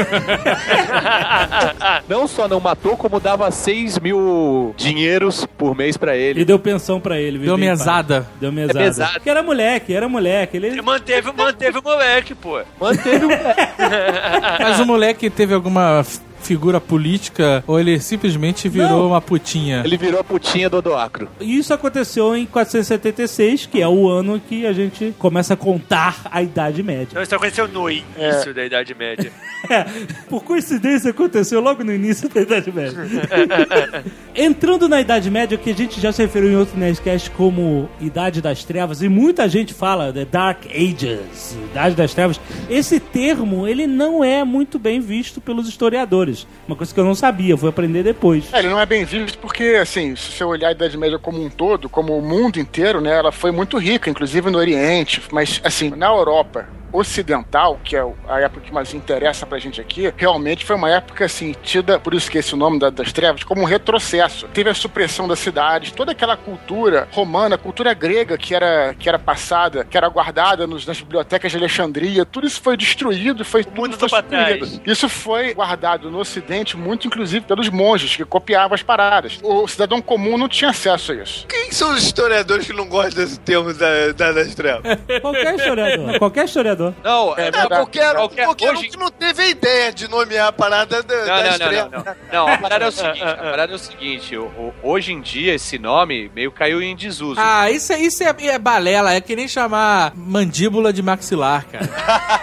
Não só não matou, como dava seis mil dinheiros por mês pra ele. Ele deu pensão pra ele. viu? Deu Bem, mesada. pai. Deu mesada. É mesada. Porque era moleque, era moleque. Ele... Ele manteve, manteve o moleque, pô. Manteve o... Mas o moleque teve alguma f- figura política ou ele simplesmente virou Não. uma putinha? Ele virou a putinha do Odoacro. Isso aconteceu em quatrocentos e setenta e seis, que é o ano que a gente começa a contar a Idade Média. Então isso aconteceu no início da Idade Média. É, por coincidência aconteceu logo no início da Idade Média. Entrando na Idade Média, que a gente já se referiu em outro Nerdcast como Idade das Trevas, e muita gente fala The Dark Ages, Idade das Trevas. Esse termo, ele não é muito bem visto pelos historiadores. Uma coisa que eu não sabia, fui aprender depois. É, ele não é bem visto porque, assim, se você olhar a Idade Média como um todo, como o mundo inteiro, né, ela foi muito rica, inclusive no Oriente, mas, assim, na Europa ocidental, que é a época que mais interessa pra gente aqui, realmente foi uma época, assim, tida, por isso que esse nome da, das trevas, como um retrocesso. Teve a supressão das cidades, toda aquela cultura romana, cultura grega que era, que era passada, que era guardada nos, nas bibliotecas de Alexandria, tudo isso foi destruído, foi, tudo mundo foi foi pra suprimido. trás. Isso foi guardado no Ocidente muito, inclusive, pelos monges que copiavam as paradas. O cidadão comum não tinha acesso a isso. Quem são os historiadores que não gostam desse termo da, da, das trevas? Qualquer historiador. Qualquer historiador. Não, É é, É, verdade. qualquer, Qualquer- qualquer um hoje- que não teve a ideia de nomear a parada da, Não, das não, não, trevas. não, não. Não, a parada é o seguinte, a parada é o seguinte, o- o- hoje em dia esse nome meio caiu em desuso. Ah, isso, é, isso é, é balela, é que nem chamar mandíbula de maxilar, cara.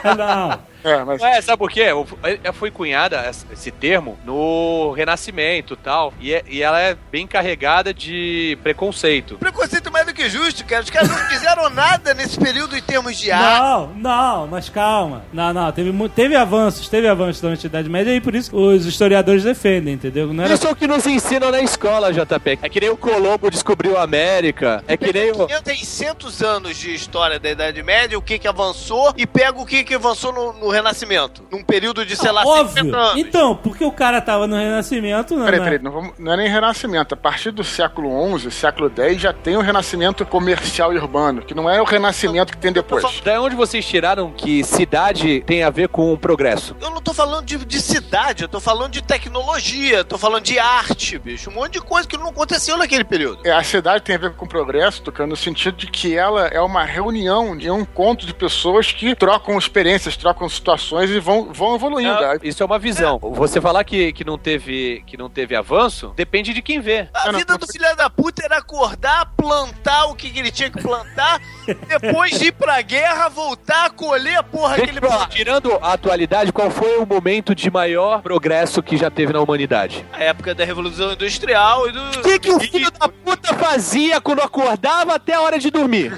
Não. É, mas... É, sabe por quê? Foi cunhada esse termo no Renascimento e tal, e, é, e ela é bem carregada de preconceito. Preconceito mais do que justo, cara. Os caras não fizeram nada nesse período em termos de arte. Não, não, mas calma. Não, não, teve, teve avanços, teve avanços durante a Idade Média e por isso os historiadores defendem, entendeu? Não era... Isso é o que nos ensinam na escola, J P. É que nem o Colombo descobriu a América, é que nem o... quinhentos anos de história da Idade Média, o que que avançou, e pega o que que avançou no, no Renascimento. Num período de, sei lá, óbvio. anos. Então, porque o cara tava no Renascimento... Não, peraí, não, peraí, não, vamos, não é nem Renascimento. A partir do século onze, século dez, já tem o Renascimento comercial e urbano, que não é o Renascimento que tem depois. Da onde vocês tiraram que cidade tem a ver com o progresso? Eu não tô falando de, de cidade, eu tô falando de tecnologia, tô falando de arte, bicho. Um monte de coisa que não aconteceu naquele período. É, a cidade tem a ver com progresso, tocando no sentido de que ela é uma reunião, é um encontro de pessoas que trocam experiências, trocam situações e vão, vão evoluindo. É, isso é uma visão. É. Você falar que, que, não teve, que não teve avanço, depende de quem vê. A não, vida não, do filho da puta era acordar, plantar o que, que ele tinha que plantar, depois de ir pra guerra, voltar, colher a porra que ele plantou. Tirando a atualidade, qual foi o momento de maior progresso que já teve na humanidade? A época da Revolução Industrial e do... O que, que o filho da puta fazia quando acordava até a hora de dormir?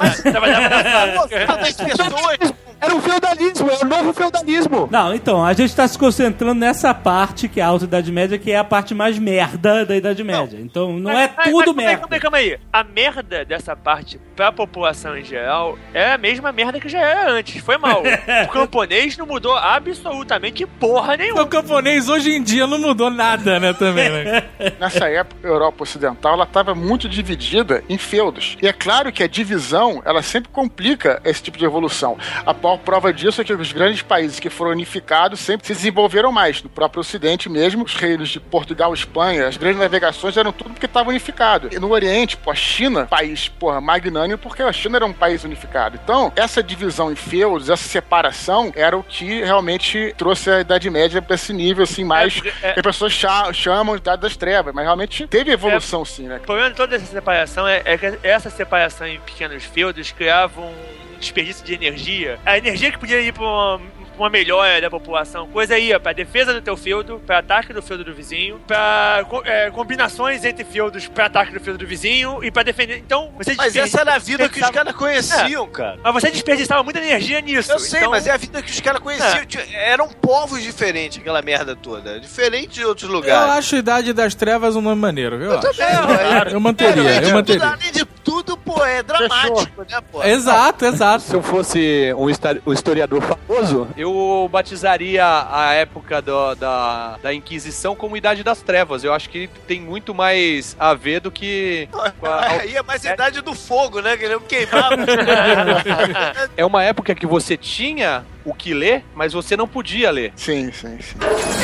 Era um feudalismo, é o novo feudalismo. Não, então, a gente tá se concentrando nessa parte, que é a Alta Idade Média, que é a parte mais merda da Idade Média. Não. Então, não mas, é tudo mas, merda. Calma aí, calma aí. A merda dessa parte, pra população em geral, é a mesma merda que já era antes. Foi mal. O camponês não mudou absolutamente porra nenhuma. O camponês hoje em dia não mudou nada, né, também, né? Nessa época, a Europa Ocidental, ela estava muito dividida em feudos. E é claro que a divisão, ela sempre complica esse tipo de evolução. A prova disso é que os grandes países que foram unificados sempre se desenvolveram mais. No próprio Ocidente mesmo, os reinos de Portugal, Espanha, as grandes navegações eram tudo porque estava unificado. E no Oriente, pô, a China, país, porra, magnânimo, porque a China era um país unificado. Então, essa divisão em feudos, essa separação, era o que realmente trouxe a Idade Média para esse nível, assim, mais... É, é, que as pessoas chamam de Idade das Trevas, mas realmente teve evolução, é, sim, né? O problema de toda essa separação é, é que essa separação em pequenos feudos criava um desperdício de energia. A energia que podia ir pra uma, uma melhora da população, coisa ia pra defesa do teu feudo, pra ataque do feudo do vizinho, pra é, combinações entre feudos pra ataque do feudo do vizinho e pra defender. Então, você Mas essa era a vida que os caras conheciam, é, cara. Mas você desperdiçava muita energia nisso. Eu sei, então... mas é a vida que os caras conheciam. É. Eram povos diferentes, aquela merda toda. Diferente de outros lugares. Eu acho Idade das Trevas um nome maneiro, viu? Eu, eu também, é, eu manteria, é, eu manteria. Além de tudo, pô, é dramático, né, pô? Exato, exato. Se eu fosse um historiador famoso, eu batizaria a época do, da, da Inquisição como Idade das Trevas. Eu acho que tem muito mais a ver do que... A... Aí é mais a Idade do Fogo, né? Que ele queimava. É uma época que você tinha o que ler, mas você não podia ler. Sim, sim, sim.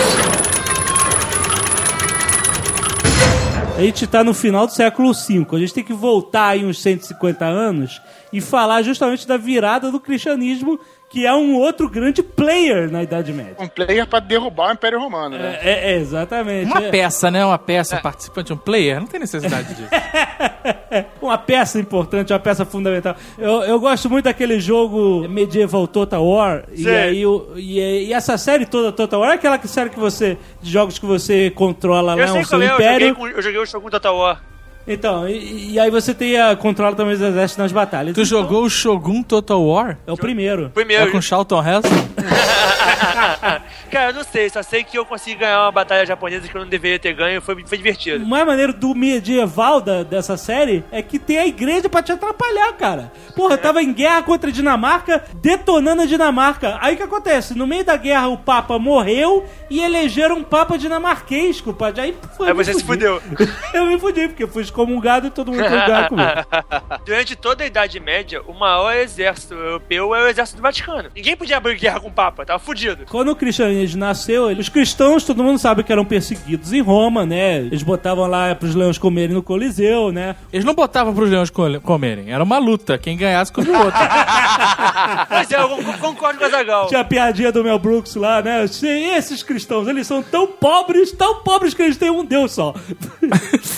A gente tá no final do século cinco. A gente tem que voltar aí uns cento e cinquenta anos e falar justamente da virada do cristianismo, que é um outro grande player na Idade Média. Um player pra derrubar o Império Romano, né? É, é exatamente. Uma é. peça, né? Uma peça é. participante, um player. Não tem necessidade disso. Uma peça importante, uma peça fundamental. Eu, eu gosto muito daquele jogo medieval Total War. E, aí, o, e, e essa série toda Total War é aquela série que você... de jogos que você controla eu lá o seu é, império. Eu joguei, com, eu joguei o Shogun Total War. Então, e, e aí você tem a controla também dos exércitos nas batalhas. Tu então, jogou o Shogun Total War? É o primeiro. Primeiro. É com Charlton Heston? Cara, eu não sei, só sei que eu consegui ganhar uma batalha japonesa que eu não deveria ter ganho, foi, foi divertido. O mais maneiro do medieval da, dessa série é que tem a igreja pra te atrapalhar, cara. Porra, eu tava em guerra contra a Dinamarca, detonando a Dinamarca. Aí o que acontece? No meio da guerra o Papa morreu e elegeram um Papa dinamarquês, compadre. Aí, Aí você se fudeu. Eu me fudi, porque fui excomungado e todo mundo foi lugar comigo. Durante toda a Idade Média, o maior exército europeu é o exército do Vaticano. Ninguém podia abrir guerra com o Papa, tava fudido. Quando o cristianismo nasceu, os cristãos, todo mundo sabe que eram perseguidos em Roma, né? Eles botavam lá pros leões comerem no Coliseu, né? Eles não botavam pros leões comerem, era uma luta. Quem ganhasse comia o outro. Mas é, eu concordo com a Zagal. Tinha a piadinha do Mel Brooks lá, né? Esses cristãos, eles são tão pobres, tão pobres que eles têm um Deus só.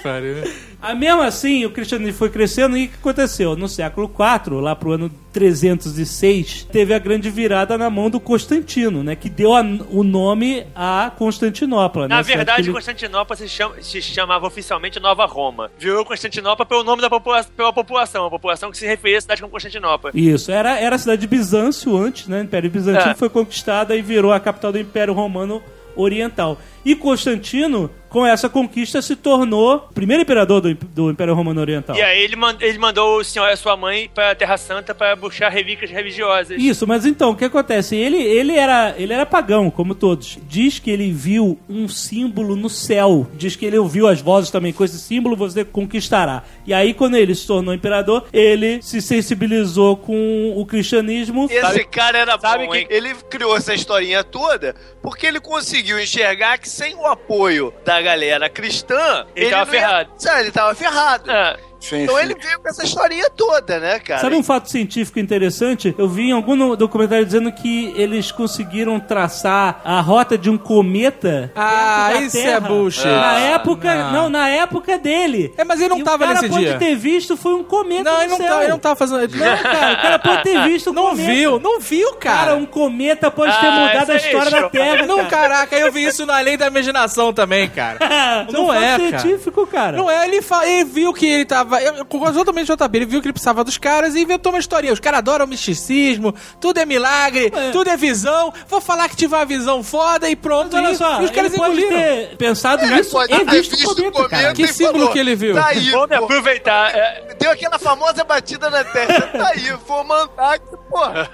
pariu. Ah, mesmo assim, o cristianismo foi crescendo e o que aconteceu? No século quatro, lá pro ano trezentos e seis, teve a grande virada na mão do Constantino, né? Que deu a, o nome a Constantinopla. Na né? verdade, ele... Constantinopla se, chama, se chamava oficialmente Nova Roma. Virou Constantinopla pelo nome da popula pela população, a população que se referia à cidade como Constantinopla. Isso, era, era a cidade de Bizâncio antes, né? O Império Bizantino é. foi conquistada e virou a capital do Império Romano Oriental. E Constantino, com essa conquista, se tornou o primeiro imperador do, do Império Romano Oriental. E aí ele, mand ele mandou o senhor e a sua mãe para a Terra Santa para buscar relíquias religiosas. Isso, mas então, o que acontece? Ele, ele, era, ele era pagão, como todos. Diz que ele viu um símbolo no céu. Diz que ele ouviu as vozes também. Com esse símbolo você conquistará. E aí, quando ele se tornou imperador, ele se sensibilizou com o cristianismo. Esse Sabe, cara era sabe bom, que- hein? Ele criou essa historinha toda porque ele conseguiu enxergar que sem o apoio da galera cristã, Ele tava não ia- ferrado. Sabe, ele tava ferrado. É. Sim, Então sim. ele veio com essa historinha toda, né, cara? Sabe um fato científico interessante? Eu vi em algum no- documentário dizendo que eles conseguiram traçar a rota de um cometa. Ah, perto da isso é Terra. bullshit. Na Ah, época, não. não. na época dele. É, mas ele não E tava o cara nesse pode dia. ter visto foi um cometa Não, no ele não, céu. tá, ele não tava fazendo... Não, cara, o cara pode ter visto um Não cometa. viu, não viu, cara. Cara, um cometa pode ter Ah, mudado a isso aí, história da show. Terra. Não, cara. caraca, eu vi isso na lei da imaginação também, cara. Não, Não é, fato cara. científico, cara. Não é, ele, fa... ele viu que ele tava... Eu, totalmente J B, ele viu que ele precisava dos caras e inventou uma historinha. Os caras adoram misticismo, tudo é milagre, É. tudo é visão. Vou falar que tive uma visão foda e pronto. Mas olha e, só, e os caras ele pode engoliram. ter pensado Ele nisso pode e ter visto o visto o cometa, cara. cometa Que e símbolo falou, que ele viu? Tá aí, Vamos pô. aproveitar. É, Deu aquela famosa batida na testa. Tá aí, vou mandar que, porra.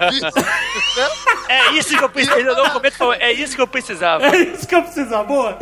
Isso, é isso que eu precisava. Ele olhou o cometa e falou: é isso que eu precisava. É isso que eu precisava, boa.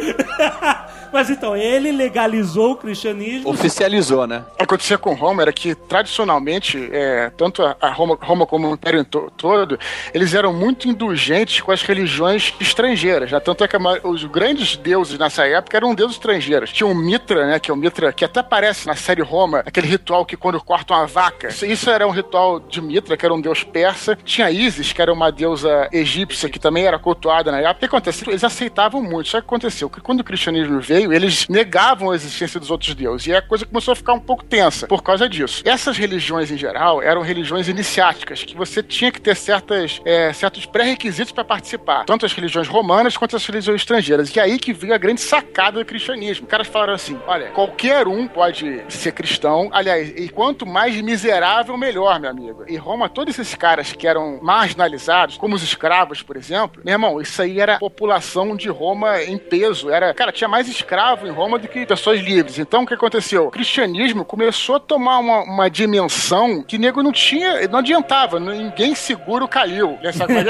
Mas então, ele legalizou o cristianismo. Oficializou, né? O que acontecia com Roma era que, tradicionalmente, é, tanto a, a Roma, Roma como o Império to- todo, eles eram muito indulgentes com as religiões estrangeiras. Né? Tanto é que a ma- os grandes deuses nessa época eram deuses estrangeiros. Tinha o Mitra, né, que é o Mitra, que até aparece na série Roma, aquele ritual que quando cortam uma vaca. Isso, isso era um ritual de Mitra, que era um deus persa. Tinha Isis, que era uma deusa egípcia, que também era cultuada na época. O que aconteceu? Eles aceitavam muito. Só que aconteceu que quando o cristianismo veio, eles negavam a existência dos outros deuses. E a coisa começou a ficar um pouco tensa por causa disso. Essas religiões, em geral, eram religiões iniciáticas, que você tinha que ter certas, é, certos pré-requisitos para participar. Tanto as religiões romanas quanto as religiões estrangeiras. E aí que veio a grande sacada do cristianismo. Os caras falaram assim, olha, qualquer um pode ser cristão. Aliás, e quanto mais miserável, melhor, meu amigo. E Roma, todos esses caras que eram marginalizados, como os escravos, por exemplo, meu irmão, isso aí era a população de Roma em peso. Era, cara, tinha mais escravos em Roma do que pessoas livres. Então, o que aconteceu? O cristianismo começou a tomar uma, uma dimensão que nego não tinha, não adiantava, ninguém seguro caiu. Essa coisa.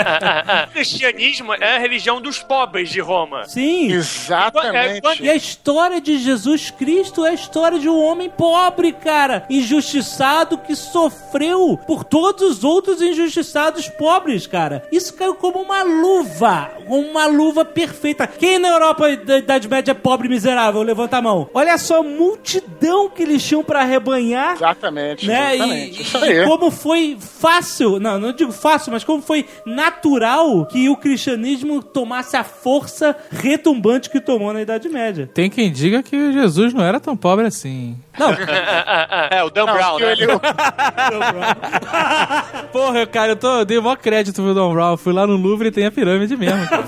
O cristianismo é a religião dos pobres de Roma. Sim. Exatamente. E a história de Jesus Cristo é a história de um homem pobre, cara. Injustiçado que sofreu por todos os outros injustiçados pobres, cara. Isso caiu como uma luva. Como uma luva perfeita. Quem na Europa da Idade Média é pobre e miserável? Levanta a mão. Olha só a multidão que eles tinham pra arrebanhar. Exatamente. Né? Exatamente. E, Isso e aí. como foi fácil, não, não digo fácil, mas como foi natural que o cristianismo tomasse a força retumbante que tomou na Idade Média. Tem quem diga que Jesus não era tão pobre assim. Não, É, o Dan Não, Brown, porque né? ele- Porra, cara, eu, tô, eu dei o maior crédito pro Don Brown. Fui lá no Louvre e tem a pirâmide mesmo. Cara.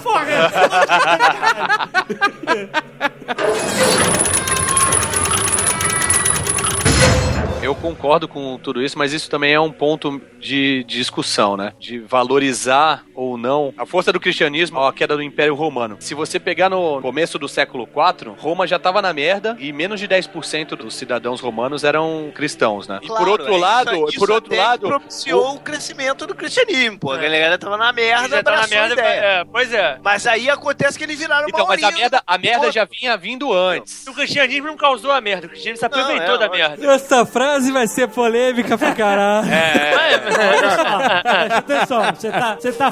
Eu concordo com tudo isso, mas isso também é um ponto de, de discussão, né? De valorizar ou não a força do cristianismo ou a queda do Império Romano. Se você pegar no começo do século quatro, Roma já tava na merda e menos de dez por cento dos cidadãos romanos eram cristãos, né? E por Claro, outro é, lado, isso- e por isso outro até que lado, propiciou o crescimento do cristianismo, pô. A galera tava na merda, Já tá na abraçou a merda. ideia. É, pois é. Mas aí acontece que eles viraram então, mas a maioria. merda, a merda já vinha vindo antes. O cristianismo não causou a merda, o cristianismo se aproveitou Não, é, da olha. merda. Essa frase vai ser polêmica pra caralho. É, olha só, presta atenção. Você tá, você tá falando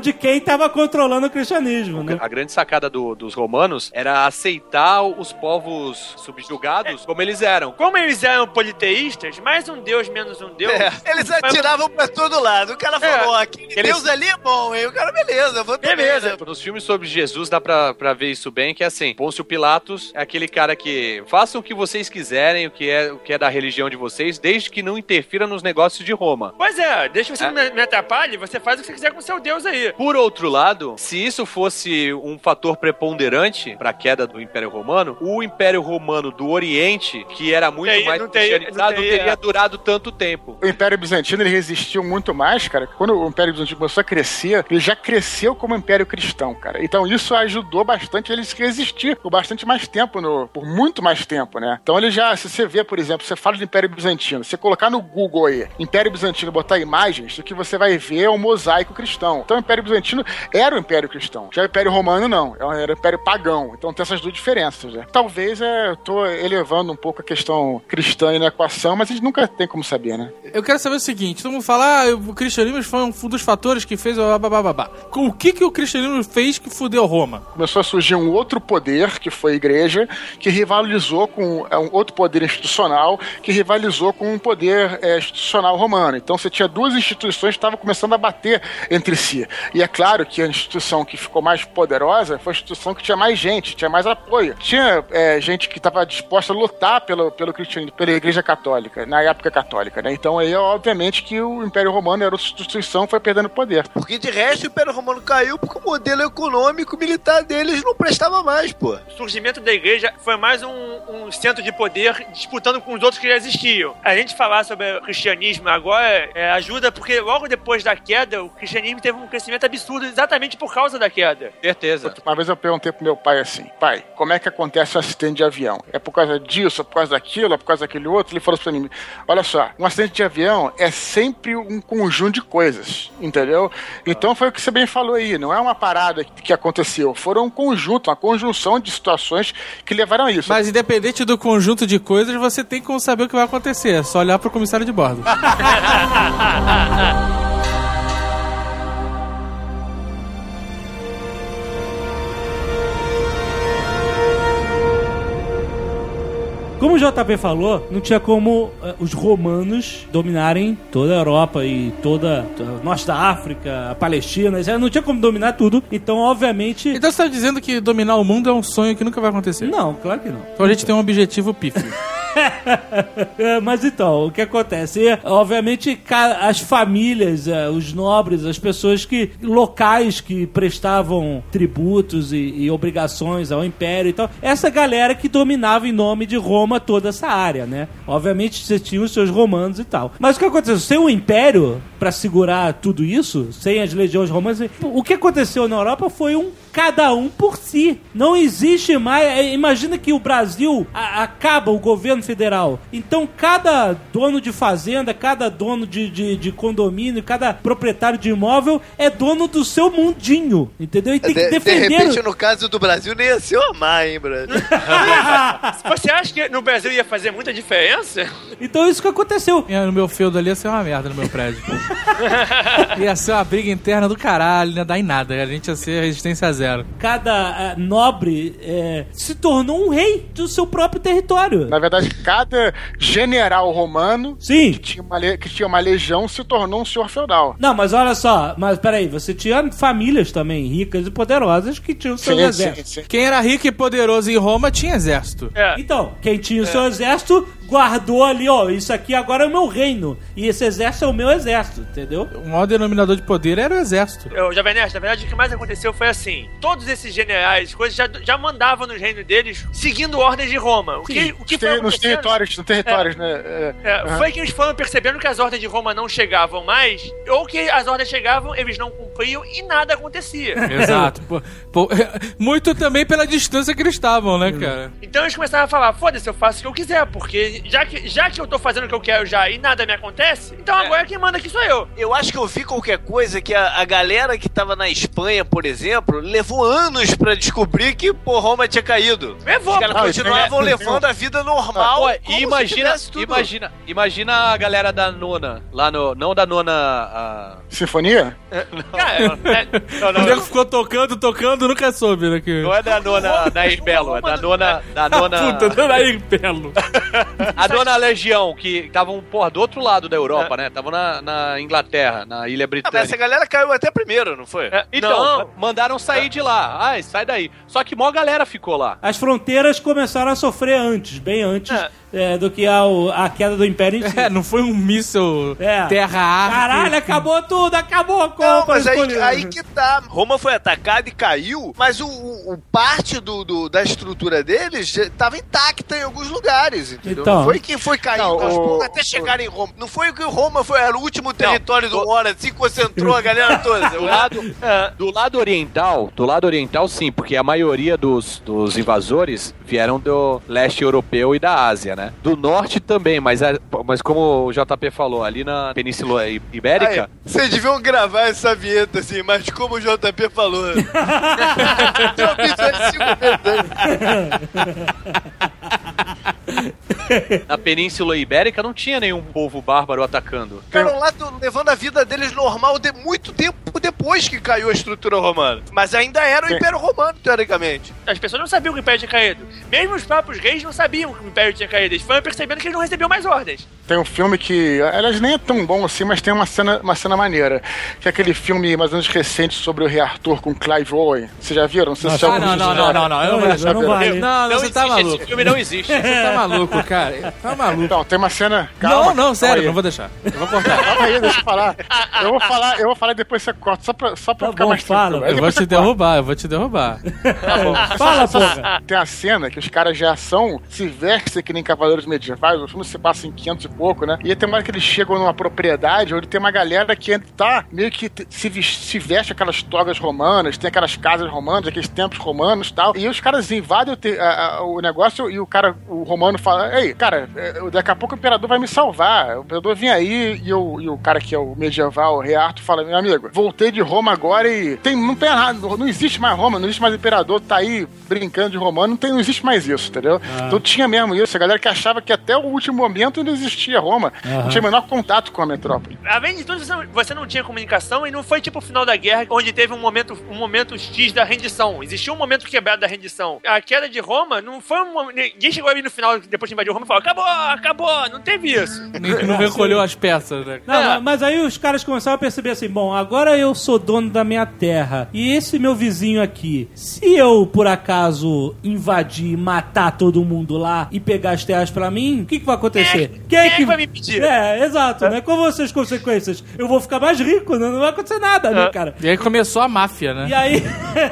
de quem tava controlando o cristianismo, né? A grande sacada do, dos romanos era aceitar os povos subjugados como eles eram. Como eles eram politeístas, mais um deus, menos um deus. É, eles atiravam pra todo lado. O cara falou, É, aquele eles- Deus ali é bom, hein? O cara, beleza, eu vou também, Beleza. né? Nos filmes sobre Jesus dá pra, pra ver isso bem, que é assim, Pôncio Pilatos é aquele cara que façam o que vocês quiserem, o que é, o que é da religião de vocês, desde que não interfira nos negócios de Roma. Pois é, deixa você É. me, me atrapalhe, você faz o que você quiser com o seu deus aí. Por outro lado, se isso fosse um fator preponderante para a queda do Império Romano, o Império Romano do Oriente, que era muito Teria- mais não teria- cristianizado, não não teria- teria durado tanto tempo. O Império Bizantino ele resistiu muito mais, cara. Quando o Império Bizantino começou a crescer, ele já cresceu como Império Cristão, cara. Então isso ajudou bastante ele se resistir por bastante mais tempo, no, por muito mais tempo, né? Então ele já, se você vê, por exemplo, você fala do Império Bizantino, você colocar no Google aí, Império Bizantino, botar imagens, o que você vai ver é um mosaico cristão. Então o Império Bizantino era o Império Cristão. Já o Império Romano não, era o Império Pagão. Então tem essas duas diferenças, né? Talvez é, eu tô elevando um pouco a questão cristã aí na equação, mas a gente nunca tem como saber, né? Eu quero saber o seguinte, todo mundo fala, ah, o cristianismo foi um dos fatores que fez o babababá. O que que o cristianismo fez que fudeu Roma? Começou a surgir um outro poder, que foi a igreja, que rivalizou com é, um outro poder institucional, que rivalizou com um poder é, institucional romano. Então você tinha duas instituições que estavam começando a bater entre si. E é claro que a instituição que ficou mais poderosa foi a instituição que tinha mais gente, tinha mais apoio. Tinha é, gente que estava disposta a lutar pelo, pelo cristianismo, pela igreja católica, na época católica, né? Então aí, obviamente, que o Império Romano era outra instituição, foi perdendo poder. Porque de resto o Império Romano caiu porque o modelo econômico militar deles não prestava mais, pô. O surgimento da igreja foi mais um, um centro de poder disputando com os outros que já existiam. A gente falar sobre o cristianismo agora é, ajuda porque logo depois da queda, o cristianismo teve um crescimento absurdo exatamente por causa da queda. Certeza. Uma vez eu perguntei pro meu pai assim, pai, como é que acontece um acidente de avião? É por causa disso, é por causa daquilo, é por causa daquele outro? Ele falou pra mim, olha só, um acidente de avião é sempre um conjunto de coisas, entendeu? Então foi o que você bem falou aí, não é uma parada que, que aconteceu, foram um conjunto, uma conjunção de situações que levaram a isso. Mas independente do conjunto de coisas, você tem como saber o que vai acontecer. É só olhar pro comissário de bordo. Como o J P falou, não tinha como uh, os romanos dominarem toda a Europa e toda a norte da África, a Palestina, isso aí, não tinha como dominar tudo. Então, obviamente... Então você tá dizendo que dominar o mundo é um sonho que nunca vai acontecer? Não, claro que não. Então a gente tem um objetivo pífio. É, mas então, o que acontece? E, obviamente, ca- as famílias, é, os nobres, as pessoas que locais que prestavam tributos e, e obrigações ao império e tal, essa galera que dominava em nome de Roma toda essa área, né? Obviamente, você tinha os seus romanos e tal. Mas o que aconteceu? Sem o império pra segurar tudo isso, sem as legiões romanas, o que aconteceu na Europa foi um cada um por si. Não existe mais... é, Imagina que o Brasil a- acaba o governo federal. Então, cada dono de fazenda, cada dono de, de, de condomínio, cada proprietário de imóvel é dono do seu mundinho, entendeu? E tem que De, de defender... repente, no caso do Brasil, nem ia ser o Amar, hein, Brasil? Você acha que no Brasil ia fazer muita diferença? Então, isso que aconteceu. É, no meu feudo ali ia ser uma merda no meu prédio. Ia ser uma briga interna do caralho, não ia dar em nada. A gente ia ser resistência zero. Cada uh, nobre é, se tornou um rei do seu próprio território. Na verdade, cada general romano Sim. que tinha, uma le- que tinha uma legião se tornou um senhor feudal. Não, mas olha só, mas peraí, você tinha famílias também ricas e poderosas que tinham seus Sim, sim, exércitos. sim. Quem era rico e poderoso em Roma tinha exército. É. Então, quem tinha o seu exército guardou ali, ó, isso aqui agora é o meu reino. E esse exército é o meu exército, entendeu? O maior denominador de poder era o exército. Eu, Jovem Nerd, na verdade, o que mais aconteceu foi assim: todos esses generais, coisas já, já mandavam nos reinos deles seguindo ordens de Roma. O que, o que Nos foi ter- nos acontecendo- territórios, nos territórios, né? É, É, aham. foi que eles foram percebendo que as ordens de Roma não chegavam mais, ou que as ordens chegavam, eles não cumpriam e nada acontecia. Exato. Pô, pô, muito também pela distância que eles estavam, né, cara? Então eles começaram a falar: foda-se, eu faço o que eu quiser, porque assim, já que, já que eu tô fazendo o que eu quero já e nada me acontece, então É. agora quem manda aqui sou eu. Eu acho que eu vi qualquer coisa que a, a galera que tava na Espanha, por exemplo, levou anos pra descobrir que, pô, Roma tinha caído. Levou. Os caras Não, continuavam tem- levando a vida normal. Pô, como e se imagina, tivesse tudo. imagina, imagina a galera da nona, lá no, não da nona, a... Sinfonia? Cara, é, não, O não, nego ficou tocando, tocando, nunca soube, né? Que... não é da nona Nair Belo, é da nona, da nona, Puta, dando aí pelo. a nona Legião, que estavam, porra, do outro lado da Europa, né, estavam na, na Inglaterra, na Ilha Ah, mas Britânica. essa galera caiu até primeiro, não foi? É, então, Não. mandaram sair de lá. Ai, sai daí. Só que mó galera ficou lá. As fronteiras começaram a sofrer antes, bem antes É. é, do que a, o- a queda do Império em si. É, não foi um míssil É. terra-ar. Caralho, acabou tudo, acabou a Não, Copa. mas aí, escolhida. aí que tá. Roma foi atacada e caiu, mas o, o- o parte do, do- da estrutura deles já tava intacta em alguns lugares, entendeu? Então. Não foi que foi caindo Não, aos o- poucos até chegar em Roma. Não foi que Roma foi, era o último território do Hora, assim, concentrou a galera toda. Do lado, é, do lado oriental, do lado oriental sim, porque a maioria dos, dos invasores vieram do leste europeu e da Ásia, né? Do norte também, mas, a- mas como o J P falou, ali na Península I- Ibérica, Aí, vocês deviam gravar essa vinheta assim, mas como o J P falou. Eu fiz só cinco minutos. na Península Ibérica não tinha nenhum povo bárbaro atacando. Ficaram lá to- levando a vida deles normal de muito tempo depois que caiu a estrutura romana. Mas ainda era o Sim. Império Romano, teoricamente. as pessoas não sabiam que o Império tinha caído. Mesmo os próprios reis não sabiam que o Império tinha caído. Eles foram percebendo que eles não recebiam mais ordens. Tem um filme que, aliás, nem é tão bom assim, mas tem uma cena, uma cena maneira. Que é aquele filme mais ou menos recente sobre o Rei Arthur com Clive Owen. Vocês já viram? Vocês já Ah, ouviram não, isso não, já? não, não, não, eu não vou Não, deixar. não vale. Não, não, Não você existe, tá maluco. esse filme não existe. Você tá maluco, cara. Tá maluco. Então, tem uma cena... Não, Calma, não, calma sério, aí. não vou deixar. Eu vou cortar. Calma aí, deixa eu falar. Eu vou falar, eu vou falar e depois você corta, só pra, só pra Tá ficar bom, mais fala. tranquilo. Aí Eu vou depois te você corta. derrubar, eu vou te derrubar. Fala, porra. Tem a cena que os caras já são, se vestem que nem cavaleiros medievais, o filme se passa em quinhentos e pouco, né? E aí tem uma hora que eles chegam numa propriedade onde tem uma galera que tá meio que te- se, ves- se veste aquelas togas romanas, tem aquelas casas romanas, aqueles templos romanos e tal. E os caras invadem o, te- a- a- o negócio e o cara, o romano fala: Ei, cara, é, daqui a pouco o imperador vai me salvar. O imperador vem aí e, eu, e o cara que é o medieval, o rei Arthur, fala: Meu amigo, voltei de Roma agora e tem, não tem nada, não existe mais Roma, não existe mais imperador, tá aí brincando de romano, não, tem, não existe mais isso, entendeu? Então tinha mesmo isso, a galera que achava que até o último momento ainda existia Roma, não tinha o menor contato com a metrópole. Além de tudo, você não, você não tinha comunicação e não foi tipo o final da guerra, onde teve um momento, um momento X da rendição. Existiu um momento quebrado da rendição. A queda de Roma não foi um momento... Ninguém chegou ali no final, depois de invadir Roma, e falou: acabou, acabou, não teve isso. Não, não recolheu as peças, né? Não, mas- mas aí os caras começaram a perceber assim, bom, agora eu sou dono da minha terra, e esse meu vizinho aqui, se eu, por acaso, invadir, matar todo mundo lá e pegar as terras pra mim, o que, que vai acontecer? Quem é que vai me impedir? É, exato, né? Qual vão ser as consequências? Eu vou ficar mais rico, né? Não vai acontecer nada, né, cara? E aí começou a máfia, né? E aí...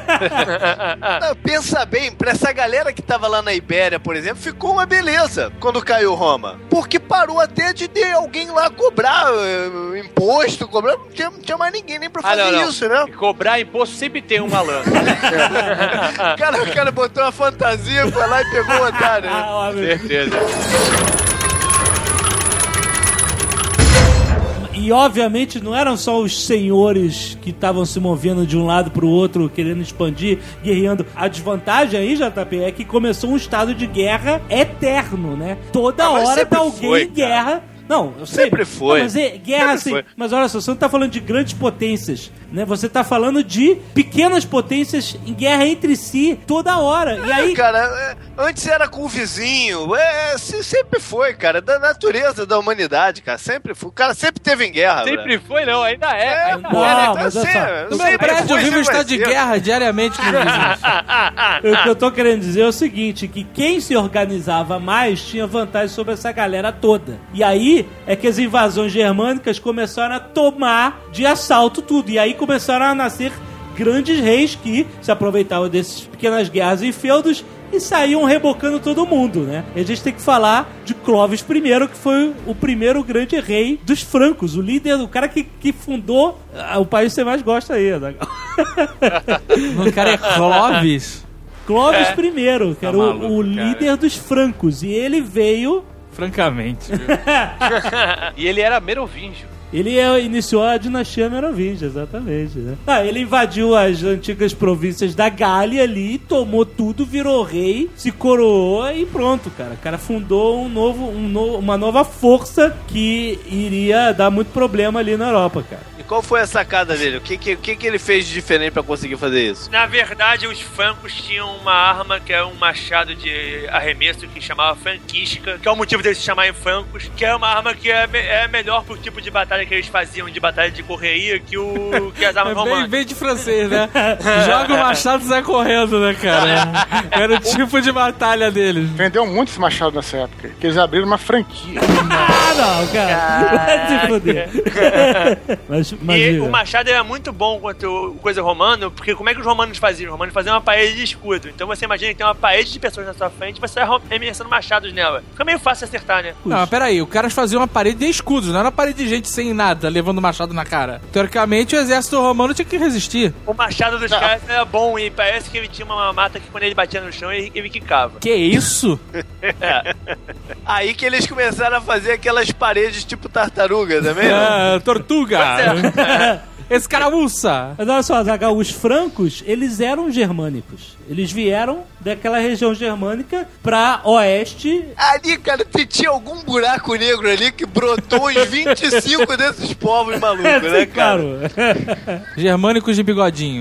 Não, pensa bem, pra essa galera que tava lá na Ibéria, por exemplo, ficou uma beleza quando caiu Roma. Porque parou até de ter alguém lá cobrar eh, imposto, cobrar. Não tinha, não tinha mais ninguém nem pra Ah, fazer não, não. isso, né? E cobrar imposto sempre tem um malandro. O cara, o cara botou uma fantasia, foi lá e pegou o otário. Né? Ah, ó, meu- Certeza. E obviamente não eram só os senhores que estavam se movendo de um lado pro outro, querendo expandir, guerreando. A desvantagem aí, J P, é que começou um estado de guerra eterno, né? Toda Ah, mas hora sempre tá alguém foi, em guerra. Não, eu sei. Sempre foi. Não, mas é guerra Sempre assim. foi. Mas olha só, você não tá falando de grandes potências, né? Você tá falando de pequenas potências em guerra entre si toda hora. E aí. Cara, é, antes era com o vizinho, é, se- sempre foi, cara, da natureza da humanidade, cara, sempre foi. O cara sempre teve em guerra, Sempre foi, não, ainda é. É, ainda não, é, né? mas Então, olha só, sempre- No meu sempre prédio foi, eu vivo em sempre vai estado de ser. guerra diariamente com os vizinhos. O que eu tô querendo dizer é o seguinte, que quem se organizava mais tinha vantagem sobre essa galera toda. E aí é que as invasões germânicas começaram a tomar de assalto tudo. E aí começaram a nascer grandes reis que se aproveitavam dessas pequenas guerras e feudos e saíam rebocando todo mundo, né? E a gente tem que falar de Clovis I, que foi o primeiro grande rei dos francos, o líder, o cara que, que fundou ah, o país que você mais gosta aí, né? O cara é Clovis. Clovis I, que Tá era o- maluco, o, cara. líder dos francos. E ele veio Francamente. E ele era merovingio. Ele é, iniciou a dinastia Merovingia, exatamente, né? Ah, ele invadiu as antigas províncias da Gália ali, tomou tudo, virou rei, se coroou e pronto, cara. O cara fundou um novo, um no, uma nova força que iria dar muito problema ali na Europa, cara. E qual foi a sacada dele? O que, que, que, que ele fez de diferente pra conseguir fazer isso? Na verdade, os francos tinham uma arma que é um machado de arremesso que chamava franquisca, que é o motivo deles se chamarem francos, que é uma arma que é, é melhor pro tipo de batalha que eles faziam, de batalha de correria, que, o, que as armas É bem, romanas. bem de francês, né? Joga o machado e sai correndo, né, cara? Era o tipo de batalha deles. Vendeu muito esse machado nessa época, que eles abriram uma franquia. Ah, não, cara. Vai se foder. Mas, mas E diga. o machado era muito bom quanto coisa romana, porque como é que os romanos faziam? Os romanos faziam uma parede de escudo. Então você imagina que tem uma parede de pessoas na sua frente e você vai arremessando machados nela. Fica meio fácil de acertar, né? Não, mas peraí, o cara fazia uma parede de escudos, não era uma parede de gente sem nada, levando machado na cara. Teoricamente, o exército romano tinha que resistir. O machado dos caras era bom e parece que ele tinha uma mata que quando ele batia no chão, ele, ele quicava. Que isso? É. Aí que eles começaram a fazer aquelas paredes tipo tartaruga também, não? Ah, tortuga! Escaramuça! Mas olha só, Zagal, os francos, eles eram germânicos. Eles vieram daquela região germânica pra oeste. Ali, cara, tinha algum buraco negro ali que brotou os vinte e cinco desses povos malucos, né, cara? Claro. Germânicos de bigodinho.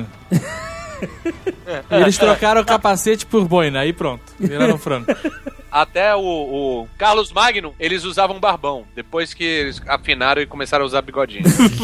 E eles trocaram o capacete por boina, aí pronto. Viraram franco. Até o, o Carlos Magno, eles usavam barbão. Depois que eles afinaram e começaram a usar bigodinho.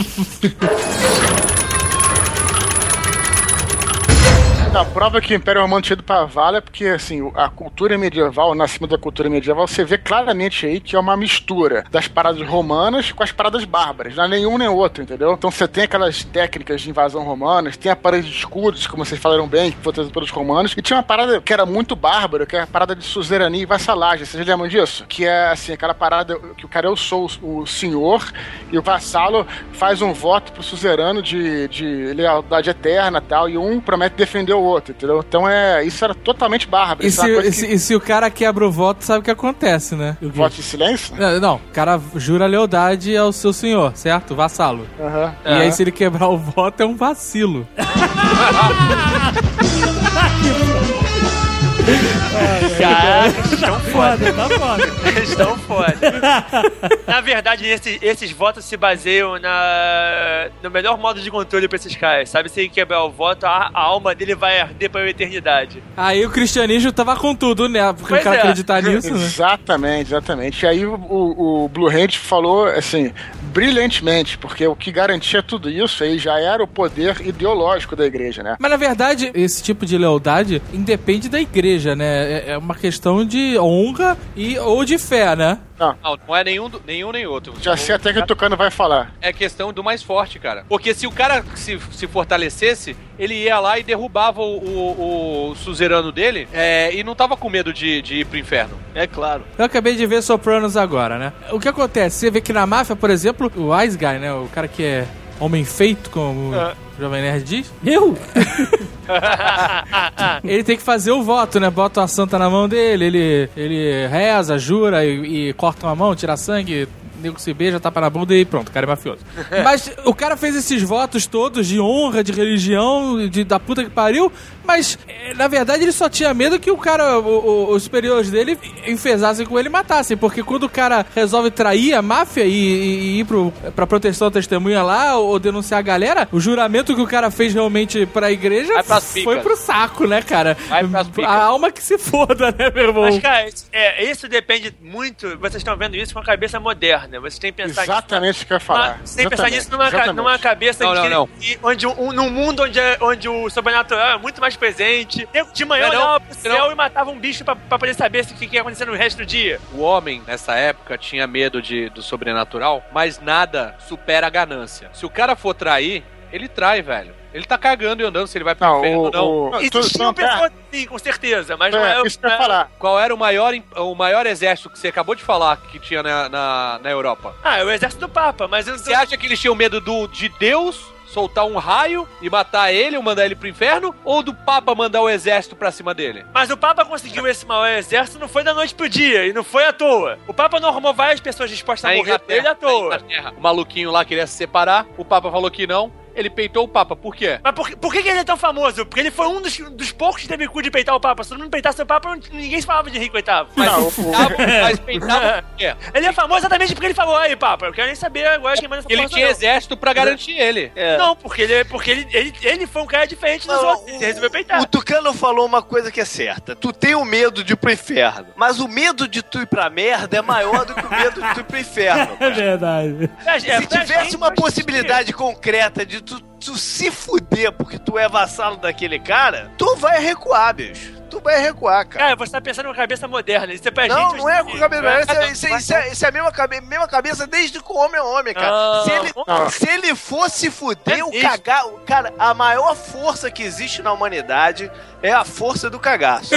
A prova que o Império Romano tinha ido pra vala é porque, assim, a cultura medieval, o nascimento da cultura medieval, você vê claramente aí que é uma mistura das paradas romanas com as paradas bárbaras. Não é nenhum nem outro, entendeu? Então você tem aquelas técnicas de invasão romanas, tem a parada de escudos, como vocês falaram bem, que foi trazida pelos romanos, e tinha uma parada que era muito bárbara, que é a parada de suzerania e vassalagem. Vocês lembram disso? Que é, assim, aquela parada que o cara, eu sou o, o senhor, e o vassalo faz um voto pro suzerano de, de lealdade eterna e tal, e um promete defender o outro, entendeu? Então é, isso era totalmente bárbaro. E Isso é se, uma coisa e se- que- e se o cara quebra o voto, sabe o que acontece, né? Voto de silêncio? Não, não, o cara jura lealdade ao seu senhor, certo? Vassalo. Aham. E aí, se ele quebrar o voto, é um vacilo. Caraca, estão foda. Tá foda. Estão foda. Na verdade, esses, esses votos se baseiam na, no melhor modo de controle pra esses caras. Sabe, se ele quebrar o voto, a, a alma dele vai arder pra eternidade. Aí o cristianismo tava com tudo, né? Porque Pois o cara é. acreditar nisso, né? Exatamente, exatamente. E aí o, o, o Blue Hand falou, assim, brilhantemente, porque o que garantia tudo isso aí já era o poder ideológico da igreja, né? Mas na verdade, esse tipo de lealdade independe da igreja, né? É- É uma questão de honra e, ou de fé, né? Não, Não, não é nenhum, do- nenhum nem outro. já sei até que o Tucano vai falar. É questão do mais forte, cara. Porque se o cara se, se fortalecesse, ele ia lá e derrubava o, o, o suzerano dele é, e não tava com medo de, de ir pro inferno. É claro. Eu acabei de ver Sopranos agora, né? O que acontece? Você vê que na máfia, por exemplo, o Wise Guy, né? O cara que é homem feito, como o Jovem Nerd diz, Eu? ele tem que fazer o voto, né? Bota a santa na mão dele, ele, ele reza, jura e, e corta uma mão, tira sangue, nego se beija, tapa na bunda e pronto, o cara é mafioso. Mas o cara fez esses votos todos de honra, de religião, de, da puta que pariu, mas eh, na verdade ele só tinha medo que o cara, o- o- os superiores dele enfesassem com ele e matassem, porque quando o cara resolve trair a máfia e, e- e ir pro, pra proteção da testemunha lá ou denunciar a galera, o juramento que o cara fez realmente pra igreja Vai pras foi picas. pro saco, né, cara? Vai pras picas. A alma que se foda, né, meu irmão? Mas, cara, isso- é, isso depende muito. Vocês estão vendo isso com a cabeça moderna. Vocês têm que pensar Exatamente o que eu ia nisso. falar. Você tem que pensar Exatamente, nisso numa, ca- exatamente. numa cabeça Não, de não, que- não. que- onde um, num mundo onde, é- onde o sobrenatural é muito mais presente. Eu, de manhã Não, eu não, olhava pro céu não. e matava um bicho pra, pra poder saber se o que, que ia acontecer no resto do dia. O homem, nessa época, tinha medo de, do sobrenatural, mas nada supera a ganância. Se o cara for trair, ele trai, velho. Ele tá cagando e andando se ele vai pro Não, inferno ou o, não. o, tu- tu Existiam não tá- pessoas sim, com certeza, mas não é... é, isso que eu ia não é- falar. Qual era o maior, im- o maior exército que você acabou de falar que tinha na, na, na Europa? Ah, é o exército do Papa, mas eu Você acha que eles tinham medo do, de Deus soltar um raio e matar ele ou mandar ele pro inferno? Ou do Papa mandar o exército pra cima dele? Mas o Papa conseguiu esse maior exército, não foi da noite pro dia, e não foi à toa. O Papa não arrumou várias pessoas dispostas a morrer por ele à toa. O maluquinho lá queria se separar, o Papa falou que não. Ele peitou o Papa, por quê? Mas por, por que, que ele é tão famoso? Porque ele foi um dos, dos poucos que teve cu de peitar o Papa. Se todo mundo peitasse o Papa, ninguém se falava de Henrique oitavo. Mas, não, peitava, mas peitava por quê? Ele é famoso exatamente porque ele falou, aí, Papa, eu quero nem saber agora quem manda essa Ele tinha não. exército pra garantir ele. É. Não, porque, ele, porque ele, ele, ele foi um cara diferente dos outros. Ele resolveu peitar. O Tucano falou uma coisa que é certa. Tu tem o medo de ir pro inferno, mas o medo de tu ir pra merda é maior do que o medo de tu ir pro inferno. É verdade. É, Se tivesse uma possibilidade concreta de tu tu se fuder porque tu é vassalo daquele cara, tu vai recuar, bicho. Tu vai recuar, cara. Cara, você tá pensando com cabeça moderna. Isso é pra não, gente... Não, não é com cabeça moderna. Isso, é, isso, é, isso, é, isso é a mesma, cabe, mesma cabeça desde que o homem é homem, cara. Ah, se, ele, ah. se ele fosse fuder, é o cagar... Cara, a maior força que existe na humanidade é a força do cagaço. É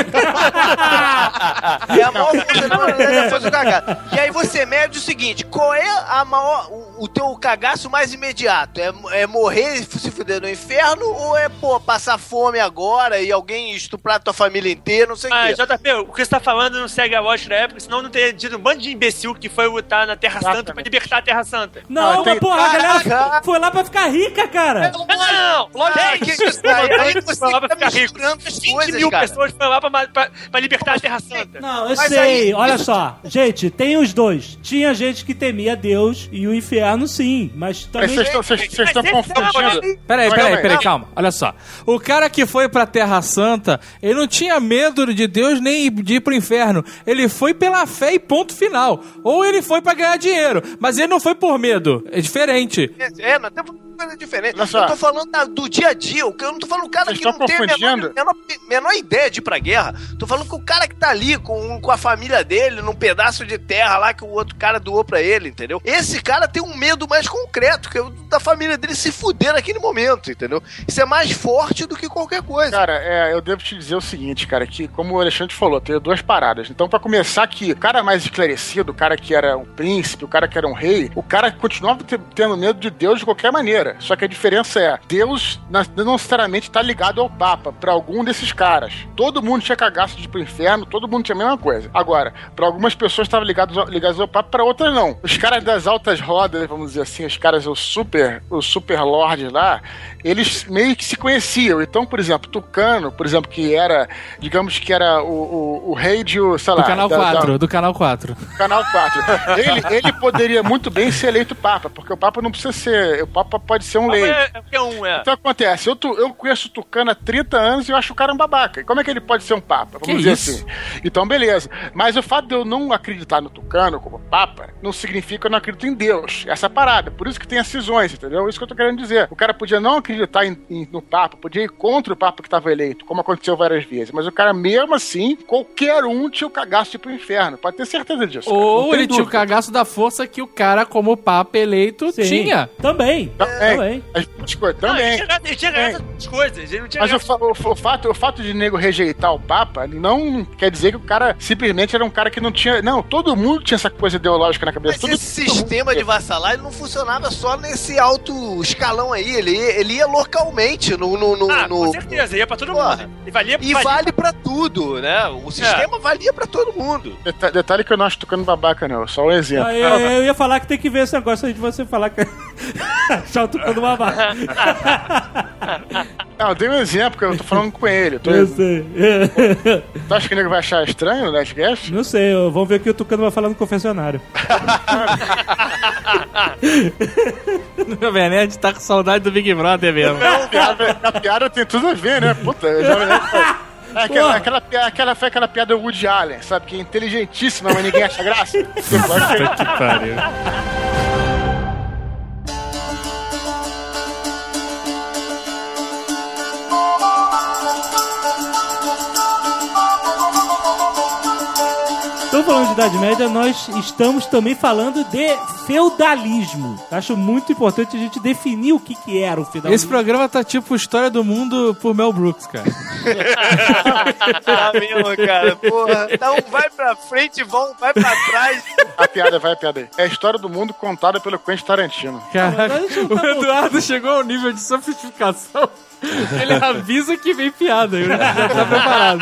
a maior força da humanidade, é a força do cagaço. E aí você mede o seguinte, qual é a maior... O, o teu cagaço mais imediato? É, é morrer e se fuder no inferno? Ou é, pô, passar fome agora e alguém estuprar tua família inteira, não sei o ah, quê? J P, o que você tá falando não segue a lógica da época, senão não teria tido um bando de imbecil que foi lutar na Terra Santa pra libertar a Terra Santa. Não, ah, mas tem... porra, a galera foi lá pra ficar rica, cara. Não, não, lógico que isso aí você foi lá pra ficar rico. vinte mil pessoas foram lá pra, pra, pra libertar a Terra Santa. Não, eu mas sei, aí, olha isso... só. Gente, tem os dois. Tinha gente que temia Deus e o inferno, sim, mas também... Vocês estão confundindo. Peraí, peraí, peraí, calma. Olha só. O cara que foi pra Terra Santa, ele não tinha medo de Deus nem de ir pro inferno. Ele foi pela fé e ponto final. Ou ele foi pra ganhar dinheiro, mas ele não foi por medo. É diferente. É, é não tem coisa diferente. Eu tô falando da, do dia a dia. Eu não tô falando do cara Vocês que não tem a menor, menor, menor ideia de ir pra guerra. Tô falando que o cara que tá ali com, com a família dele, num pedaço de terra lá que o outro cara doou pra ele, entendeu? Esse cara tem um medo mais concreto, que é o da família dele se fuder naquele momento, entendeu? Isso é mais forte do que qualquer coisa. Cara, é, eu devo te dizer o seguinte, cara, que como o Alexandre falou, tem duas paradas. Então, pra começar, que o cara mais esclarecido, o cara que era um príncipe, o cara que era um rei, o cara continuava tendo medo de Deus de qualquer maneira. Só que a diferença é, Deus não necessariamente tá ligado ao Papa, pra algum desses caras. Todo mundo tinha cagaço de ir pro inferno, todo mundo tinha a mesma coisa. Agora, pra algumas pessoas estavam ligados, ligados ao Papa, pra outras não. Os caras das altas rodas, vamos dizer assim, os caras, os super, os super lords lá, eles meio que se conheciam. Então, por exemplo, Tucano, por exemplo, que era, digamos que era o, o, o rei de, sei lá... Do canal da, quatro, da, do canal quatro. Canal quatro. Ele, ele poderia muito bem ser eleito Papa, porque o Papa não precisa ser... O Papa pode ser um leigo. É, é um, é. Então acontece, eu, tu, eu conheço o Tucano há trinta anos e eu acho o cara um babaca. E como é que ele pode ser um Papa? Vamos que dizer isso? assim. Então, beleza. Mas o fato de eu não acreditar no Tucano como Papa não significa que eu não acredito em Deus. Essa parada. Por isso que tem as cisões, entendeu? Isso que eu tô querendo dizer. O cara podia não acreditar em, em, no Papa, podia ir contra o Papa que estava eleito, como aconteceu várias vezes. Mas o cara, mesmo assim, qualquer um tinha o cagaço de ir pro inferno. Pode ter certeza disso. Ou ele tinha o cagaço da força que o cara, como Papa eleito, Sim. tinha. Também. Também. Também. As coisas, também. Não, ele tinha ganhado as coisas. Ele não tinha Mas o, fa o, o, fato, o fato de nego rejeitar o Papa não quer dizer que o cara simplesmente era um cara que não tinha... Não, todo mundo tinha essa coisa ideológica na cabeça. Mas todo, esse todo sistema de vassalar, ele não funcionava só nesse alto escalão aí. Ele, ele ia localmente no... no, no ah, no, com certeza. Ia pra todo porra. mundo. E, valia, e valia. vale pra tudo, né? O sistema é. valia pra todo mundo. Deta detalhe que eu não acho tocando babaca, não. Só um exemplo. Ah, eu, eu ia falar que tem que ver esse negócio aí de você falar que... Só tocando babaca. Não, eu dei um exemplo, que eu tô falando com ele. Eu, tô... eu sei. Tu acha que o nego vai achar estranho o Nerdcast? Não sei, vamos ver o que o Tucano vai falar no confessionário. O Jovem Nerd tá com saudade do Big Brother mesmo. Não, a piada, a piada tem tudo a ver, né? Puta, o Jovem Nerd foi... É aquela, aquela, aquela, foi aquela piada do Woody Allen, sabe? Que é inteligentíssima, mas ninguém acha graça. Puta que pariu. Então estamos falando de Idade Média, nós estamos também falando de feudalismo. Acho muito importante a gente definir o que, que era o feudalismo. Esse programa tá tipo História do Mundo por Mel Brooks, cara. Tá mesmo, cara. Porra. Então vai pra frente, vão, vai pra trás. A piada, vai a piada aí. É a história do mundo contada pelo Quentin Tarantino. Caraca, o Eduardo chegou ao nível de sofisticação. Ele avisa que vem piada, ele já tá preparado.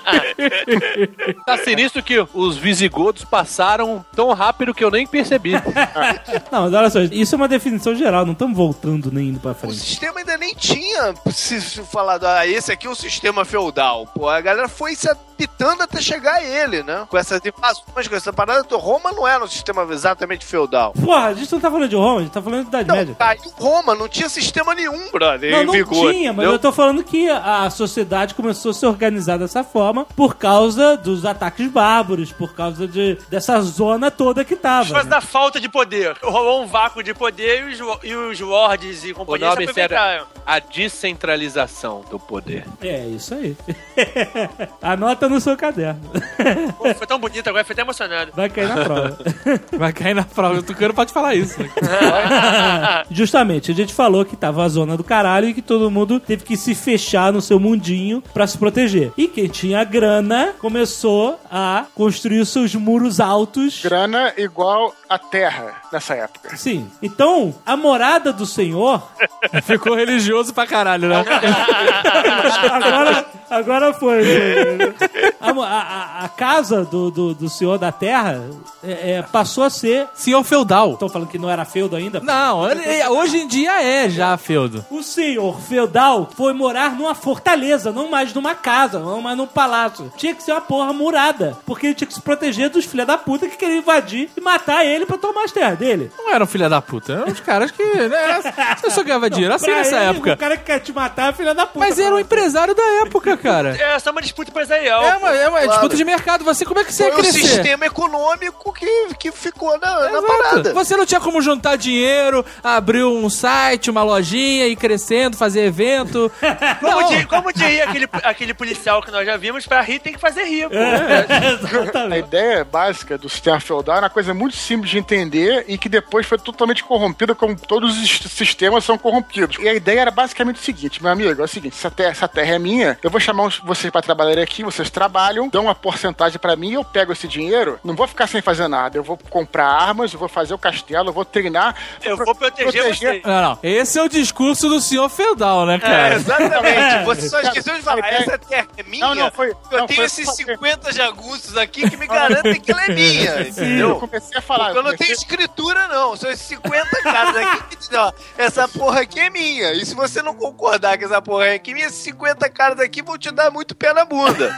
Tá sinistro que os visigodos passaram tão rápido que eu nem percebi. Não, mas olha só, isso é uma definição geral, não estamos voltando nem indo pra O frente. sistema ainda nem tinha se, se falado, ah, esse aqui é o sistema feudal. Pô, a galera foi se apitando até chegar a ele, né? Com essas invasões, com essa parada. Roma não era um sistema exatamente feudal. Porra, a gente não tá falando de Roma, a gente tá falando de Idade Não, Média. caiu Roma, não tinha sistema nenhum, brother. Não, em não vigor, tinha, mas entendeu? eu tô falando que a sociedade começou a se organizar dessa forma por causa dos ataques bárbaros, por causa de, dessa zona toda que Por tava. causa Né? da falta de poder. Rolou um vácuo de poder e os, e os lords e O companhia se nome sério aproveitaram. é a descentralização do poder. É, isso aí. Anota no seu caderno. Pô, foi tão bonito agora, foi até emocionado. Vai cair na prova. Vai cair na prova. O Tucano pode falar isso. Né? Justamente, a gente falou que tava a zona do caralho e que todo mundo teve que se fechar no seu mundinho pra se proteger. E quem tinha grana começou a construir os seus muros altos. Grana igual a terra nessa época. Sim. Então, a morada do senhor... Ficou religioso pra caralho, né? agora, agora foi. A, a- a casa do, do, do senhor da terra é, é, passou a ser... Senhor feudal. Estão falando que não era feudo ainda? Não, ele- hoje em dia é já feudo. O senhor feudal foi morar numa fortaleza, não mais numa casa, não mais num palácio. Tinha que ser uma porra murada, porque ele tinha que se proteger dos filha da puta que queriam invadir e matar ele pra tomar as terras dele. Não eram filha da puta, eram os caras que... Né, você só ganhava dinheiro assim Pra nessa ele, época. O cara que quer te matar é filha da puta. Mas era um empresário da época, cara. É só uma disputa empresarial. É uma, é uma Claro. disputa de mercado. Você, como é que você ia Foi o crescer? sistema econômico que, que ficou na, na Exato. parada. Você não tinha como juntar dinheiro, abrir um site, uma lojinha, ir crescendo, fazer evento. Como, Não. di- como diria aquele, aquele policial que nós já vimos, pra rir tem que fazer rir, pô. A Exatamente. ideia básica do sistema feudal é uma coisa muito simples de entender e que depois foi totalmente corrompida, como todos os sistemas são corrompidos. E a ideia era basicamente o seguinte, meu amigo, é o seguinte, essa terra, essa terra é minha, eu vou chamar uns- vocês pra trabalhar aqui, vocês trabalham, dão uma porcentagem pra mim, eu pego esse dinheiro, não vou ficar sem fazer nada, eu vou comprar armas, eu vou fazer o castelo, eu vou treinar. Eu vou proteger você. Não, não. Esse é o discurso do senhor feudal, né, cara? É, exatamente. Você só esqueceu de falar, essa terra é minha? Não, não, foi- eu não, tenho foi- esses cinquenta jagunços aqui que me garantem que ela é minha, Eu entendeu? comecei a falar. Porque eu não comecei- tenho escritura, não. São esses cinquenta caras aqui que dizem, ó, essa porra aqui é minha. E se você não concordar que essa porra aqui é minha, esses cinquenta caras aqui vão te dar muito pé na bunda.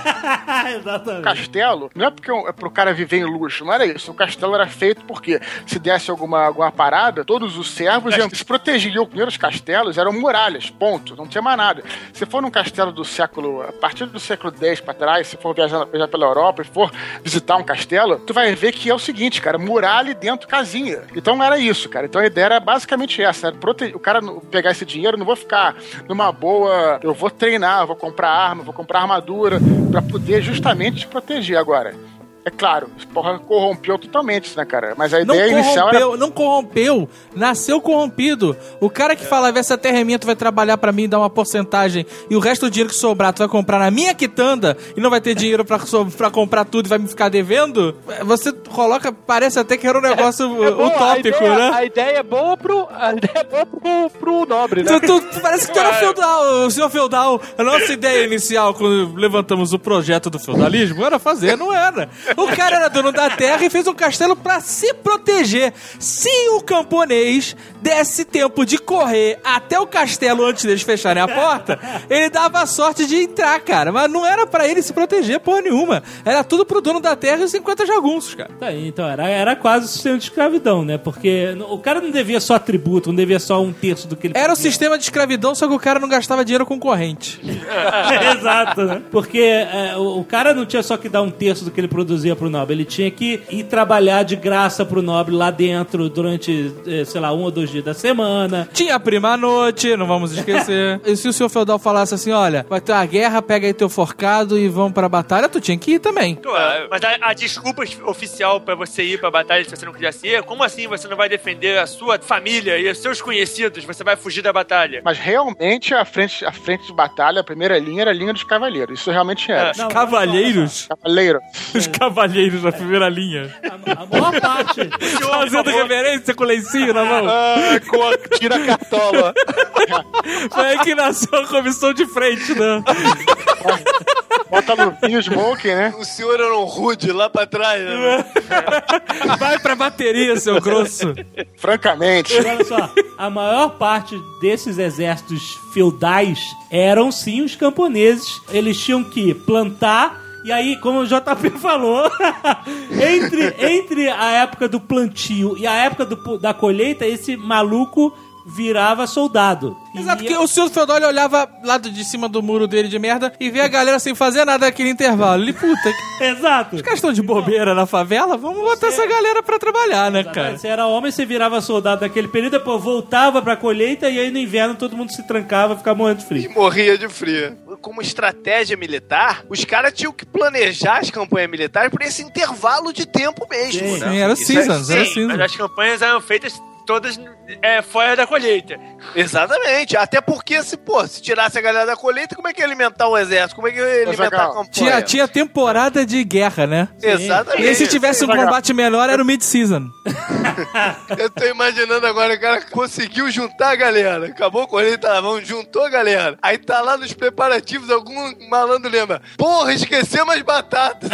Exatamente. Castelo, não é porque é pro cara viver em luxo, não era isso. O castelo era feito porque se desse alguma, alguma parada, todos os servos iam se protegiam. Os primeiros castelos eram muralhas, ponto. Não tinha mais nada. Se for num castelo do século, a partir do século dez pra trás, se for viajar, viajar pela Europa e for visitar um castelo, tu vai ver que é o seguinte, cara, muralha e dentro casinha. Então não era isso, cara. Então a ideia era basicamente essa, era prote... o cara não- pegar esse dinheiro, não vou ficar numa boa, eu vou treinar, vou comprar arma, vou comprar armadura, pra poder justamente te proteger agora. É claro, isso porra corrompeu totalmente isso, né, cara? Mas a Não ideia inicial era... corrompeu, não corrompeu, nasceu corrompido. O cara que falava, essa terra é minha, tu vai trabalhar pra mim, dar uma porcentagem, e o resto do dinheiro que sobrar, tu vai comprar na minha quitanda, e não vai ter dinheiro pra, so- pra comprar tudo e vai me ficar devendo, você coloca, parece até que era um negócio É bom, utópico, a ideia, né? A ideia é boa pro, a ideia é boa pro, pro nobre, né? Tu, tu- tu parece que tu era feudal, o senhor feudal. A nossa ideia inicial, quando levantamos o projeto do feudalismo, era fazer, não era. O cara era dono da terra e fez um castelo pra se proteger. Se o camponês desse tempo de correr até o castelo antes deles fecharem a porta, ele dava a sorte de entrar, cara. Mas não era pra ele se proteger porra nenhuma. Era tudo pro dono da terra e os cinquenta jagunços, cara. Tá aí, então, era, era quase o sistema de escravidão, né? Porque o cara não devia só tributo, não devia só um terço do que ele Era o podia. sistema de escravidão, só que o cara não gastava dinheiro com corrente. Exato, né? Porque é, o, o cara não tinha só que dar um terço do que ele produzia produzia pro nobre. Ele tinha que ir trabalhar de graça pro nobre lá dentro durante, sei lá, um ou dois dias da semana. Tinha a prima noite, não vamos esquecer. E se o senhor feudal falasse assim, olha, vai ter uma guerra, pega aí teu forcado e vamos pra batalha, tu tinha que ir também. Claro, mas a, a desculpa oficial pra você ir pra batalha se você não quisesse ir, como assim você não vai defender a sua família e os seus conhecidos? Você vai fugir da batalha? Mas realmente a frente, a frente de batalha, a primeira linha era a linha dos cavaleiros. Isso realmente era. Os cavalheiros? Cavaleiro. Os cavalheiros na primeira linha. A, a maior parte. Fazendo reverência com o lencinho na mão. Ah, com a, tira a cartola. Foi aí que nasceu a comissão de frente, né? Bota luvinho, smoke, né? O senhor era um rude lá pra trás, né? Vai pra bateria, seu grosso. Francamente. E olha só, a maior parte desses exércitos feudais eram sim os camponeses. Eles tinham que plantar. E aí, como o J P falou, entre, entre a época do plantio e a época do, da colheita, esse maluco virava soldado. Exato, E porque o senhor feudal olhava lá de cima do muro dele de merda e via a galera sem fazer nada naquele intervalo. Ele, puta, Exato. os caras estão de bobeira na favela, vamos botar essa galera pra trabalhar, né, cara? Você era homem, você virava soldado naquele período, depois voltava pra colheita e aí no inverno todo mundo se trancava, ficava morrendo de E frio. morria de frio. Como estratégia militar, os caras tinham que planejar as campanhas militares por esse intervalo de tempo mesmo, Sim. né? Sim, era Isso seasons, é- era Sim, seasons. mas as campanhas eram feitas todas é, fora da colheita. Exatamente. Até porque, se, pô, se tirasse a galera da colheita, como é que ia alimentar o exército? Como é que ia alimentar Azaghal, a campanha? Tinha, tinha temporada de guerra, né? Exatamente. E se tivesse um Azaghal. combate menor, era o mid-season. Eu tô imaginando agora, o cara conseguiu juntar a galera. Acabou a colheita, lá, vamos, juntou a galera. Aí tá lá nos preparativos, algum malandro lembra: porra, esquecemos as batatas.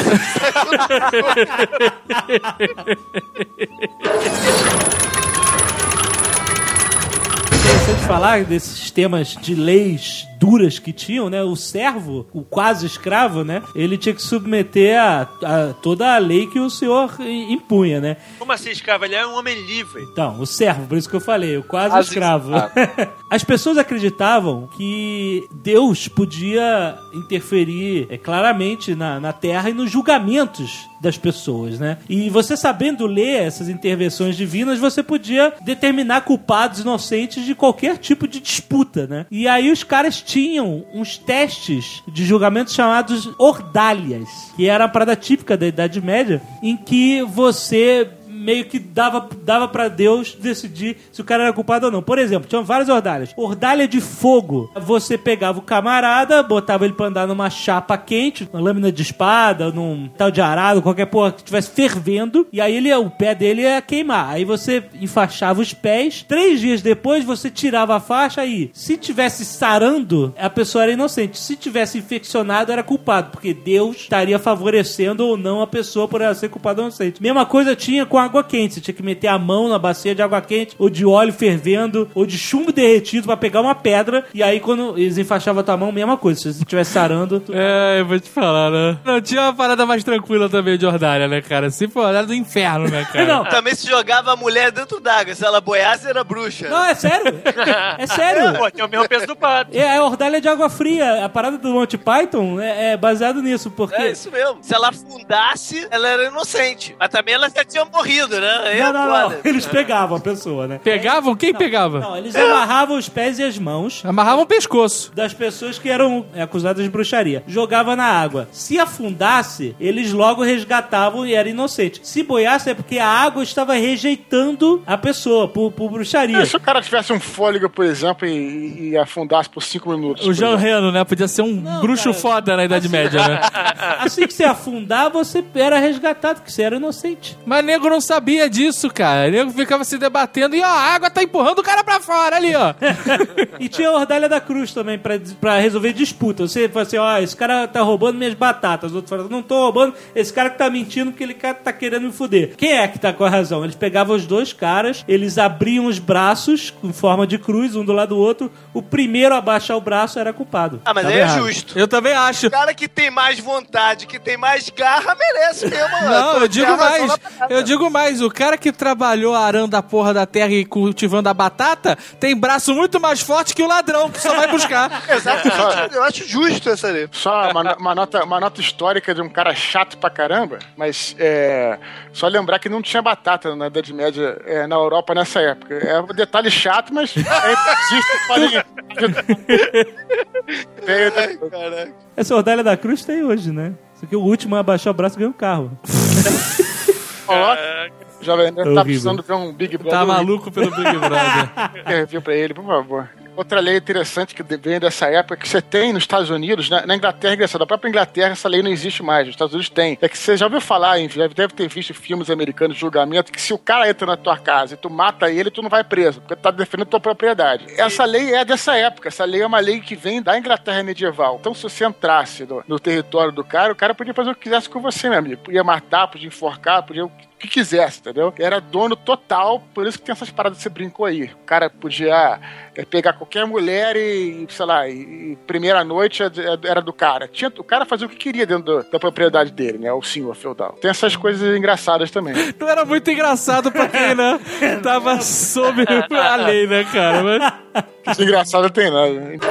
Interessante falar desses temas de leis duras que tinham, né? O servo, o quase escravo, né? Ele tinha que submeter a, a toda a lei que o senhor impunha, né? Como assim, escravo? Ele é um homem livre. Então, o servo, por isso que eu falei, o quase Quase escravo. As pessoas acreditavam que Deus podia interferir é, claramente na, na terra e nos julgamentos das pessoas, né? E você sabendo ler essas intervenções divinas, você podia determinar culpados inocentes de qualquer tipo de disputa, né? E aí os caras tinham uns testes de julgamento chamados ordalhas, que era a parada típica da Idade Média, em que você meio que dava, dava pra Deus decidir se o cara era culpado ou não. Por exemplo, tinham várias ordalhas. Ordalha de fogo. Você pegava o camarada, botava ele pra andar numa chapa quente, uma lâmina de espada, num tal de arado, qualquer porra que estivesse fervendo, e aí ele, o pé dele ia queimar. Aí você enfaixava os pés. Três dias depois, você tirava a faixa e, se tivesse sarando, a pessoa era inocente. Se tivesse infeccionado, era culpado, porque Deus estaria favorecendo ou não a pessoa por ela ser culpada ou inocente. Mesma coisa tinha com a água quente. Você tinha que meter a mão na bacia de água quente, ou de óleo fervendo, ou de chumbo derretido pra pegar uma pedra, e aí quando eles enfaixavam a tua mão, mesma coisa. Se você estivesse sarando... Tu... É, eu vou te falar, né? Não, tinha uma parada mais tranquila também de Ordália, né, cara? Se for Ordália do inferno, né, cara? Não. Também se jogava a mulher dentro d'água. Se ela boiasse, era bruxa. Não, é sério. É sério. Pô, tem o mesmo peso do pato. É a ordalha de água fria. A parada do Monty Python é, é baseado nisso, porque... É isso mesmo. Se ela afundasse, ela era inocente. Mas também ela já tinha morrido, né? Aí Não, é não, não. foda. Eles pegavam a pessoa, né? Pegavam? Quem pegava? Não, eles amarravam os pés e as mãos Amarravam o pescoço. das pessoas que eram acusadas de bruxaria. Jogava na água. Se afundasse, eles logo resgatavam e era inocente. Se boiasse, é porque a água estava rejeitando a pessoa por, por bruxaria. E se o cara tivesse um fôlego, por exemplo, e, e afundasse por cinco minutos? O por Jean exemplo? Reno, né? Podia ser um Não, bruxo cara. foda na Idade Média, né? Assim que você afundar, você era resgatado, porque você era inocente. Mas nego não sabia disso, cara. O nego ficava se debatendo e ó, a água tá empurrando o cara pra fora ali, ó. E tinha a Ordalha da Cruz também, pra, pra resolver disputa. Você fala assim, ó, esse cara tá roubando minhas batatas. Os outros falam, não tô roubando, esse cara que tá mentindo porque ele tá querendo me fuder. Quem é que tá com a razão? Eles pegavam os dois caras, eles abriam os braços com forma de cruz, um do lado do outro. O primeiro a baixar o braço era culpado. Ah, mas Tava aí é errado. justo. Eu também acho. O cara que tem mais vontade, que tem mais garra, merece mesmo. Não, eu digo Tem a razão mais. na parada. Eu digo mais. mas o cara que trabalhou arando a porra da terra e cultivando a batata tem braço muito mais forte que o ladrão, que só vai buscar. Exatamente. Eu acho justo essa ali. Só uma, uma, nota, uma nota histórica de um cara chato pra caramba, mas é, só lembrar que não tinha batata na Idade Média é, na Europa nessa época. É um detalhe chato, mas é, existe farinha. Ai, caraca. Essa Ordália da Cruz tem hoje, né? Só que o último abaixou o braço e ganhou um carro. Coloca. Jovem Nerd tá precisando ver um Big Brother. Tá maluco pelo Big Brother. Quer vir pra ele, por favor. Outra lei interessante que vem dessa época que você tem nos Estados Unidos, na, na Inglaterra, engraçado, na própria Inglaterra essa lei não existe mais, nos Estados Unidos tem. É que você já ouviu falar, hein, deve ter visto filmes americanos de julgamento, que se o cara entra na tua casa e tu mata ele, tu não vai preso, porque tu tá defendendo tua propriedade. Essa lei é dessa época, essa lei é uma lei que vem da Inglaterra medieval. Então se você entrasse no, no território do cara, o cara podia fazer o que quisesse com você, meu amigo. Podia matar, podia enforcar, podia o que quisesse, entendeu? Era dono total, por isso que tem essas paradas que você brincou aí. O cara podia é, pegar qualquer mulher e, sei lá, e, e primeira noite era do cara. Tinha, o cara fazia o que queria dentro do, da propriedade dele, né? O senhor feudal. Tem essas coisas engraçadas também. Não era muito engraçado pra quem, né? Tava sob a lei, né, cara? Mas... Que engraçado tem nada. Né?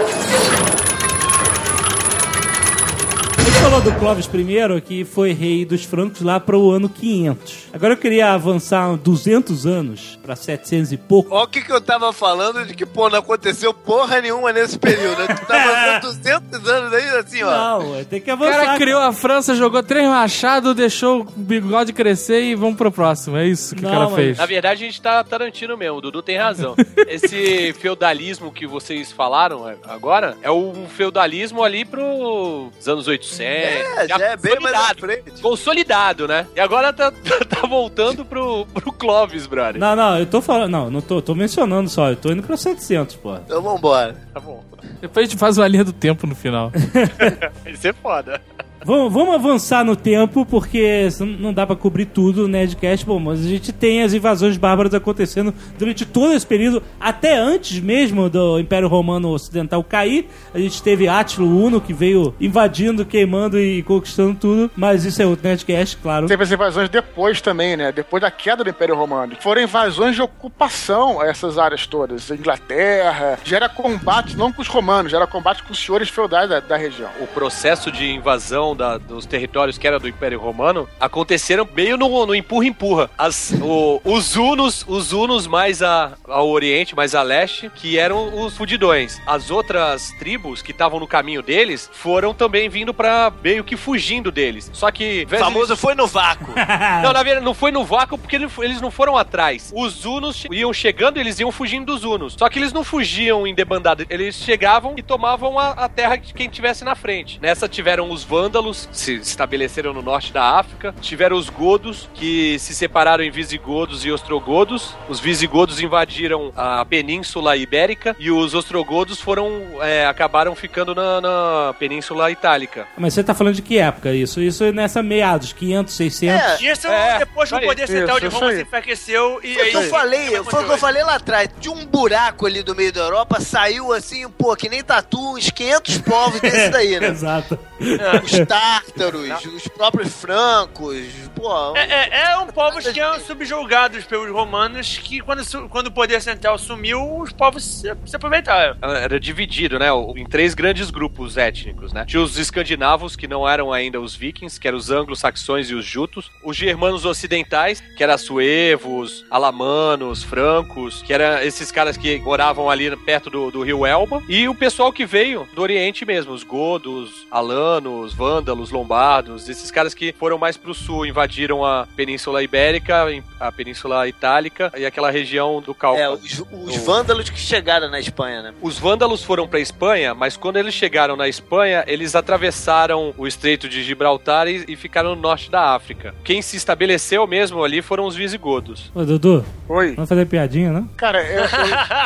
Falou do Clovis I, que foi rei dos francos lá para o ano quinhentos. Agora eu queria avançar duzentos anos para setecentos e pouco. Olha o que, que eu tava falando de que, pô, não aconteceu porra nenhuma nesse período. Tu tava duzentos anos aí, assim, ó. Não, tem que O avançar. cara criou a França, jogou três machados, deixou o bigode crescer e vamos pro próximo. É isso que Não, o cara mas- fez. Na verdade, a gente tá Tarantino mesmo, o Dudu tem razão. Esse feudalismo que vocês falaram agora é um feudalismo ali pros anos oitocentos. É, já é bem mais à frente. Consolidado, né? E agora tá, tá voltando pro, pro Clovis, brother. Não, não, eu tô falando. Não, não tô, tô mencionando só. Eu tô indo pra setecentos, pô. Então vambora. Tá bom. Depois a gente faz uma linha do tempo no final. Isso é foda. Vamos, vamos avançar no tempo, porque senão não dá pra cobrir tudo no Nerdcast. Bom, mas a gente tem as invasões bárbaras acontecendo durante todo esse período, até antes mesmo do Império Romano Ocidental cair. A gente teve Átilo Uno, que veio invadindo, queimando e conquistando tudo, mas isso é outro Nerdcast, claro. Teve as invasões depois também, né? Depois da queda do Império Romano. Foram invasões de ocupação a essas áreas todas. Inglaterra, já era combate não com os romanos, já era combate com os senhores feudais da, da região. O processo de invasão da, dos territórios que era do Império Romano aconteceram meio no, no empurra-empurra. As, o, os Hunos, os Hunos mais a, ao oriente, mais a leste, que eram os fudidões. As outras tribos que estavam no caminho deles foram também vindo pra meio que fugindo deles. Só que... O famoso foi no vácuo. Não, na verdade, não foi no vácuo porque eles não foram atrás. Os Hunos iam chegando e eles iam fugindo dos Hunos. Só que eles não fugiam em debandada. Eles chegavam e tomavam a, a terra de quem tivesse na frente. Nessa tiveram os Vândalos, se estabeleceram no norte da África. Tiveram os Godos, que se separaram em Visigodos e Ostrogodos. Os Visigodos invadiram a Península Ibérica e os Ostrogodos foram, é, acabaram ficando na, na Península Itálica. Mas você tá falando de que época isso? Isso é nessa meados, quinhentos, seiscentos? Isso É, depois que o aí. poder central de Isso, Roma isso se aí. enfraqueceu e Foi o aí... que eu falei, Como é foi o que eu falei lá atrás. De um buraco ali do meio da Europa, saiu assim, pô, que nem tatu, uns quinhentos povos desse daí, né? Exato. Os tártaros, os próprios francos, pô... É, é, é um povos que eram subjugados pelos romanos que quando, su- quando o poder central sumiu, os povos se, se aproveitaram. Era dividido, né, em três grandes grupos étnicos, né? Tinha os escandinavos, que não eram ainda os vikings, que eram os anglo-saxões e os jutos. Os germanos ocidentais, que eram suevos, alamanos, francos, que eram esses caras que moravam ali perto do, do rio Elba. E o pessoal que veio do Oriente mesmo, os godos, alanos, vândalos, lombardos, esses caras que foram mais pro sul, invadiram a Península Ibérica, a Península Itálica e aquela região do Cáucaso. É, os, os vândalos que chegaram na Espanha, né? Os vândalos foram pra Espanha, mas quando eles chegaram na Espanha, eles atravessaram o Estreito de Gibraltar e, e ficaram no norte da África. Quem se estabeleceu mesmo ali foram os visigodos. Ô, Dudu, Oi. vamos fazer piadinha, não? Cara, eu, eu,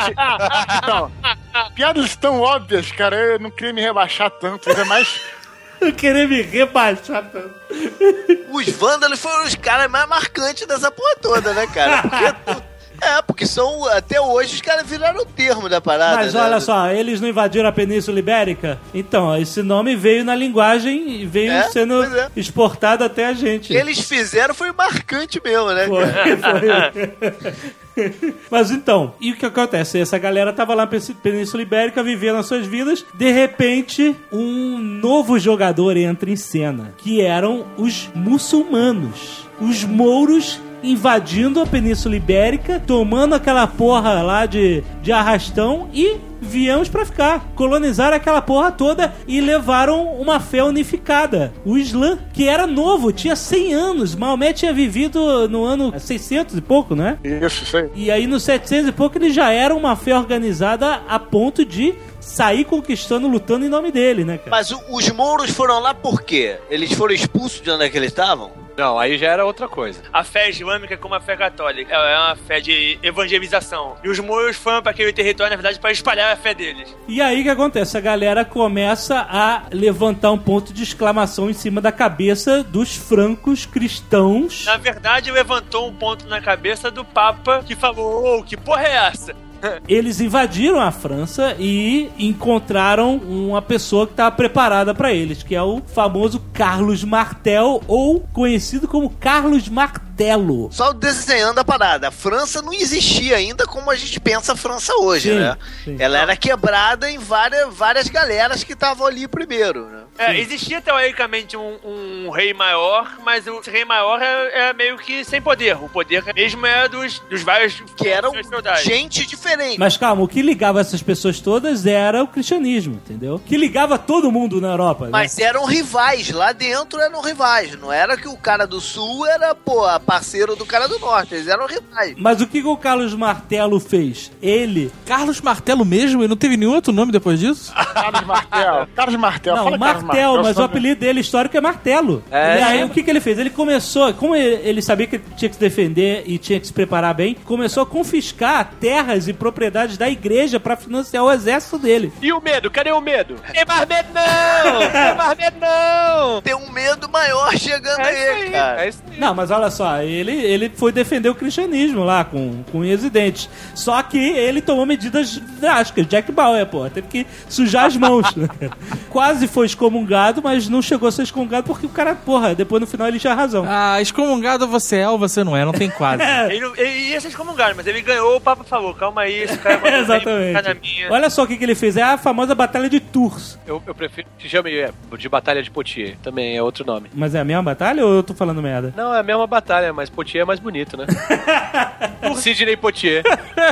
então, piadas tão óbvias, cara, eu não queria me rebaixar tanto, ainda mais... Eu queria me rebaixar tanto. Os vândalos foram os caras mais marcantes dessa porra toda, né, cara? Porque tu, É, porque são, até hoje, os caras viraram o termo da parada. Mas né? olha só, eles não invadiram a Península Ibérica? Então, esse nome veio na linguagem e veio É, sendo pois é. exportado até a gente. O que eles fizeram foi marcante mesmo, né? Foi, cara? foi. Mas então, e o que acontece? Essa galera tava lá na Península Ibérica vivendo as suas vidas. De repente, um novo jogador entra em cena, que eram os muçulmanos. Os mouros invadindo a Península Ibérica, tomando aquela porra lá de, de arrastão e viemos pra ficar. Colonizaram aquela porra toda e levaram uma fé unificada. O Islã, que era novo, tinha cem anos. Maomé tinha vivido no ano seiscentos e pouco, né? Isso, isso aí. E aí no setecentos e pouco ele já era uma fé organizada a ponto de sair conquistando, lutando em nome dele, né, cara? Mas o- os mouros foram lá por quê? Eles foram expulsos de onde é que eles estavam? Não, aí já era outra coisa. A fé islâmica é como a fé católica. Ela é uma fé de evangelização. E os mouros foram para aquele território, na verdade, para espalhar a fé deles. E aí o que acontece? A galera começa a levantar um ponto de exclamação em cima da cabeça dos francos cristãos. Na verdade, levantou um ponto na cabeça do Papa que falou: ô, que porra é essa? Eles invadiram a França e encontraram uma pessoa que estava preparada para eles, que é o famoso Carlos Martel, ou conhecido como Carlos Martelo. Só desenhando a parada. A França não existia ainda como a gente pensa a França hoje, Sim, né? sim. Ela era quebrada em várias, várias galeras que estavam ali primeiro, né? É, existia teoricamente um, um rei maior, mas o rei maior é, é meio que sem poder. O poder mesmo é dos, dos vários Que eram feudais. gente diferente. Mas calma, o que ligava essas pessoas todas era o cristianismo, entendeu? Que ligava todo mundo na Europa. Mas eram rivais, lá dentro eram rivais. Não era que o cara do sul era, pô, parceiro do cara do norte. Eles eram rivais. Mas o que, que o Carlos Martelo fez? Ele... Carlos Martelo mesmo? E não teve nenhum outro nome depois disso? Carlos Martel. Carlos Martel. Não, Fala Carlos Martel, mas o só- apelido dele histórico é Martelo. É. E aí o que, que ele fez? Ele começou, como ele, ele sabia que tinha que se defender e tinha que se preparar bem, começou a confiscar terras e propriedades da igreja pra financiar o exército dele. E o medo? Cadê o medo? Tem mais medo não! Tem mais medo não! Tem um medo maior chegando É isso aí, aí, cara. é isso aí. Não, mas olha só, ele, ele foi defender o cristianismo lá com, com unhas e dentes. Só que ele tomou medidas drásticas. Jack Bauer, pô, teve que sujar as mãos. Né? Quase foi excomungado, mas não chegou a ser excomungado porque o cara, porra, depois no final ele tinha razão. Ah, excomungado você é ou você não é, não tem quase. Ele, não- ele ia ser excomungado, mas ele ganhou, o Papa falou: calma aí, esse cara mandou bem, Exatamente. fica na minha. Olha só o que, que ele fez. É a famosa Batalha de Tours. Eu, eu prefiro que chame é, de Batalha de Poitiers. Também é outro nome. Mas é a mesma batalha ou eu tô falando merda? Não, é a mesma batalha, mas Poitiers é mais bonito, né? Sidney Poitiers.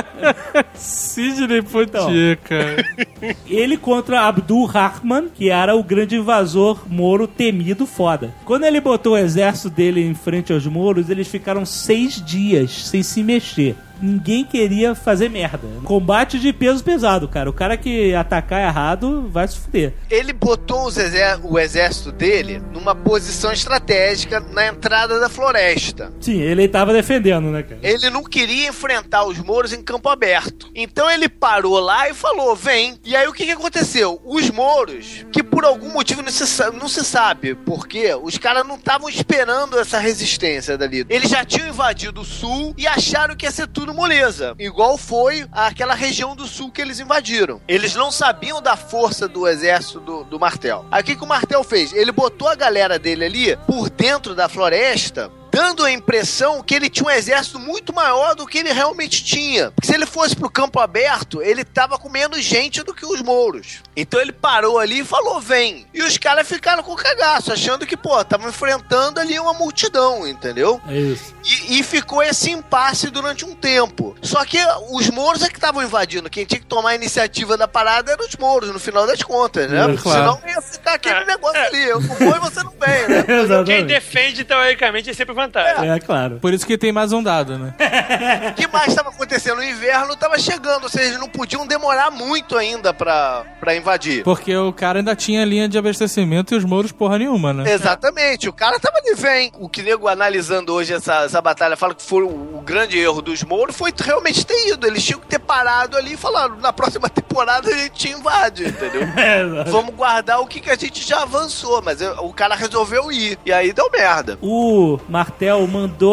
Sidney Poitier, cara. Ele contra Abdul Rahman, que era o grande invasor moro temido foda. Quando ele botou o exército dele em frente aos moros, eles ficaram seis dias sem se mexer. Ninguém queria fazer merda. Combate de peso pesado, cara. O cara que atacar errado vai se fuder. Ele botou os exé- o exército dele numa posição estratégica na entrada da floresta. Sim, ele tava defendendo, né, cara? Ele não queria enfrentar os mouros em campo aberto. Então ele parou lá e falou: vem. E aí o que, que aconteceu? Os mouros, que por algum motivo não se, sa- não se sabe por quê, os caras não estavam esperando essa resistência dali. Eles já tinham invadido o sul e acharam que ia ser tudo moleza. Igual foi aquela região do sul que eles invadiram. Eles não sabiam da força do exército do, do Martel. Aí o que, que o Martel fez? Ele botou a galera dele ali por dentro da floresta, dando a impressão que ele tinha um exército muito maior do que ele realmente tinha. Porque se ele fosse pro campo aberto, ele tava com menos gente do que os mouros. Então ele parou ali e falou: vem. E os caras ficaram com cagaço, achando que, pô, estavam enfrentando ali uma multidão, entendeu? É isso. E, e ficou esse impasse durante um tempo. Só que os mouros é que estavam invadindo. Quem tinha que tomar a iniciativa da parada eram os mouros, no final das contas, né? É, Porque claro. senão ia ficar aquele É. negócio ali. Eu não vou e você não vem, né? Quem Exatamente. defende, teoricamente, é sempre vantagem. É, claro. Por isso que tem mais um dado, né? O que mais estava acontecendo? O inverno estava chegando, ou seja, eles não podiam demorar muito ainda pra, pra invadir. Porque o cara ainda tinha linha de abastecimento e os mouros porra nenhuma, né? Exatamente, o cara tava ali, vem. O que nego analisando hoje essa, essa batalha fala que foi o, o grande erro dos mouros foi realmente ter ido. Eles tinham que ter parado ali e falaram: na próxima temporada a gente invade, entendeu? É, exato. Vamos guardar o que, que a gente já avançou, mas eu- o cara resolveu ir. E aí deu merda. O Martel mandou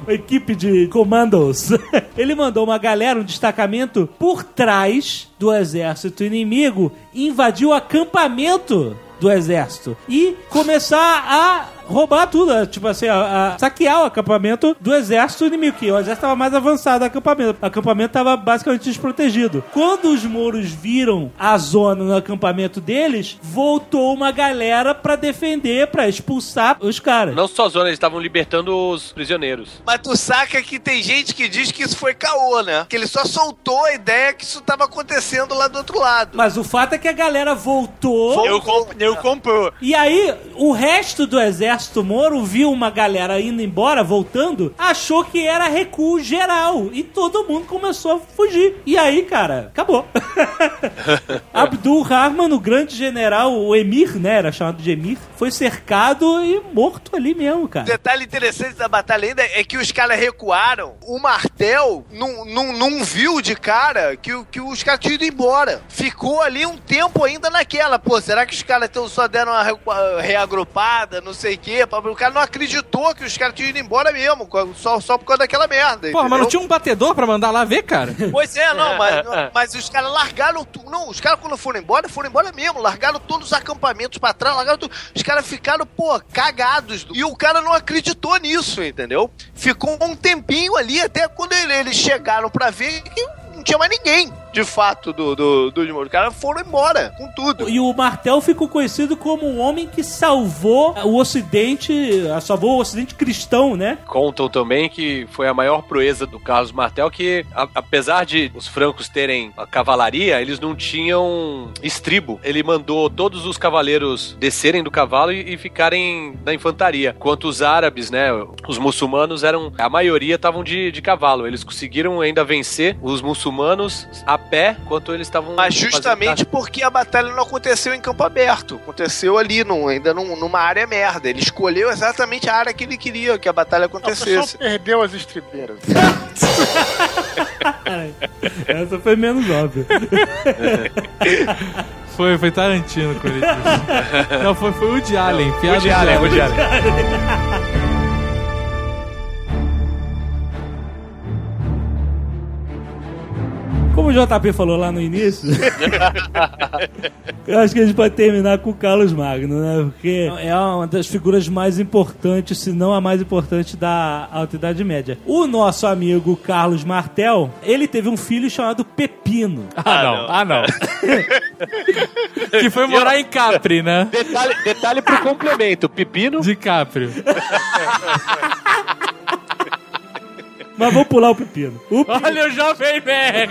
equipe de comandos. Ele mandou uma galera, um destacamento por trás do exército inimigo, invadir o acampamento do exército e começar a roubar tudo, tipo assim, a, a saquear o acampamento do exército inimigo, que o exército estava mais avançado do acampamento. O acampamento estava basicamente desprotegido. Quando os mouros viram a zona no acampamento deles, voltou uma galera pra defender, pra expulsar os caras. Não só a zona, eles estavam libertando os prisioneiros. Mas tu saca que tem gente que diz que isso foi caô, né? Que ele só soltou a ideia que isso tava acontecendo lá do outro lado. Mas o fato é que a galera voltou. Eu, comp eu comprou. E aí, o resto do exército Moro viu uma galera indo embora, voltando, achou que era recuo geral. E todo mundo começou a fugir. E aí, cara, acabou. Abdul Rahman, o grande general, o Emir, né? Era chamado de Emir, foi cercado e morto ali mesmo, cara. O detalhe interessante da batalha ainda é que os caras recuaram. O Martel não, não, não viu de cara que, que os caras tinham ido embora. Ficou ali um tempo ainda naquela. Pô, será que os caras só deram uma re reagrupada, não sei o quê? O cara não acreditou que os caras tinham ido embora mesmo, só, só por causa daquela merda. Pô, mas não tinha um batedor pra mandar lá ver, cara? Pois é, não, mas, mas os caras largaram tudo. Não, os caras quando foram embora, foram embora mesmo. Largaram todos os acampamentos pra trás, largaram tudo. Os caras ficaram, pô, cagados. E o cara não acreditou nisso, entendeu? Ficou um tempinho ali, até quando eles chegaram pra ver que não tinha mais ninguém, de fato, do, do, do Os caras foram embora com tudo. E o Martel ficou conhecido como o homem que salvou o Ocidente, salvou o Ocidente cristão, né? Contam também que foi a maior proeza do Carlos Martel, que a, apesar de os francos terem a cavalaria, eles não tinham estribo. Ele mandou todos os cavaleiros descerem do cavalo e, e ficarem na infantaria. Enquanto os árabes, né, os muçulmanos eram, a maioria estavam de, de cavalo. Eles conseguiram ainda vencer os muçulmanos a pé, enquanto eles estavam... Mas justamente fazendo... porque a batalha não aconteceu em campo aberto. Aconteceu ali, num, ainda num, numa área merda. Ele escolheu exatamente a área que ele queria que a batalha acontecesse. Só perdeu as estribeiras. Essa foi menos óbvia. Foi, foi Tarantino com ele. Não, foi, foi o de Allen. O de Allen, o de Allen. Como o J P falou lá no início, eu acho que a gente pode terminar com o Carlos Magno, né? Porque é uma das figuras mais importantes, se não a mais importante da Alta Idade Média. O nosso amigo Carlos Martel, ele teve um filho chamado Pepino. Ah, não. Ah, não. Que foi morar em Capri, né? Detalhe, detalhe pro complemento. Pepino de Capri. Mas vou pular o Pepino. O P... Olha o Jovem Nerd!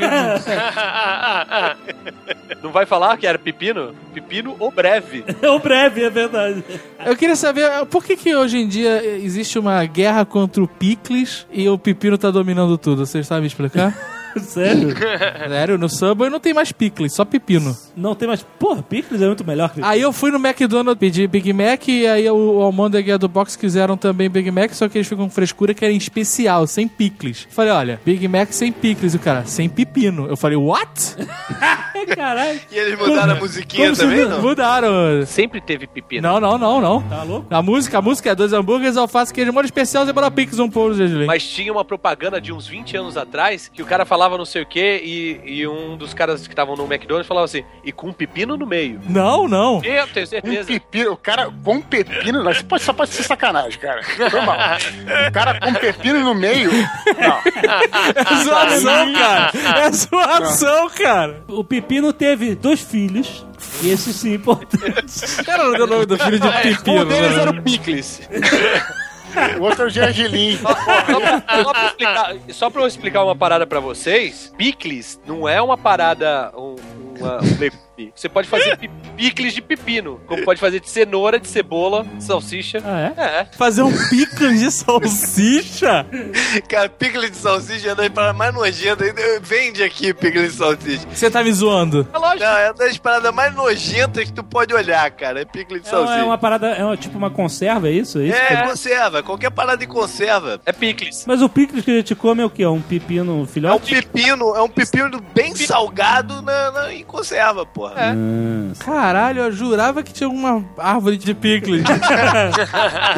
Não vai falar que era Pepino? Pepino ou Breve. O Breve, é verdade. Eu queria saber, por que que hoje em dia existe uma guerra contra o Picles e o Pepino tá dominando tudo? Vocês sabem explicar? Sério? Sério, no Subway não tem mais picles, só pepino. Não tem mais... Porra, picles é muito melhor que... Aí eu fui no McDonald's, pedi Big Mac e aí o Almôndega e a do Box quiseram também Big Mac, só que eles ficam com frescura que era em especial, sem picles. Falei, olha, Big Mac sem picles. E o cara, sem pepino. Eu falei, what? Caralho. E eles mudaram a musiquinha Como também, se... não? Mudaram. Sempre teve pepino. Não, não, não, não. Tá louco? A música, a música é dois hambúrgueres, alface, queijo, molho especial, cebola pix, um pão de gergelim. Mas tinha uma propaganda de uns vinte anos atrás que o cara falava não sei o quê e, e um dos caras que estavam no McDonald's falava assim, e com um pepino no meio. Não, não. Eu tenho certeza. Um pepino, o cara com pepino, não, isso pode, só pode ser sacanagem, cara. Foi mal. O cara com pepino no meio, não. É zoação, cara. É zoação, cara. O Pepino teve dois filhos, e esses sim importantes. Cara, não deu o nome do filho de Pepino. Um deles né? era o Picles. O outro é o gergelim. Só, só, pra explicar, só pra eu explicar uma parada pra vocês, picles não é uma parada, um, uma, um legume. Você pode fazer pi- picles de pepino, como pode fazer de cenoura, de cebola, de salsicha. Ah, é? É. Fazer um picles de salsicha? Cara, picles de salsicha é das paradas mais nojentas. Vende aqui picles de salsicha. Você tá me zoando? É lógico. Não, é das paradas mais nojentas que tu pode olhar, cara. É picles de É uma, salsicha. é uma parada, é uma, tipo uma conserva, é isso? É isso É, que- conserva. Qualquer parada de conserva. É picles. Mas o picles que a gente come é o quê? É um pepino É um filhote? pepino, é um pepino bem salgado na, na, em conserva, porra. É. Caralho, eu jurava que tinha alguma árvore de picles.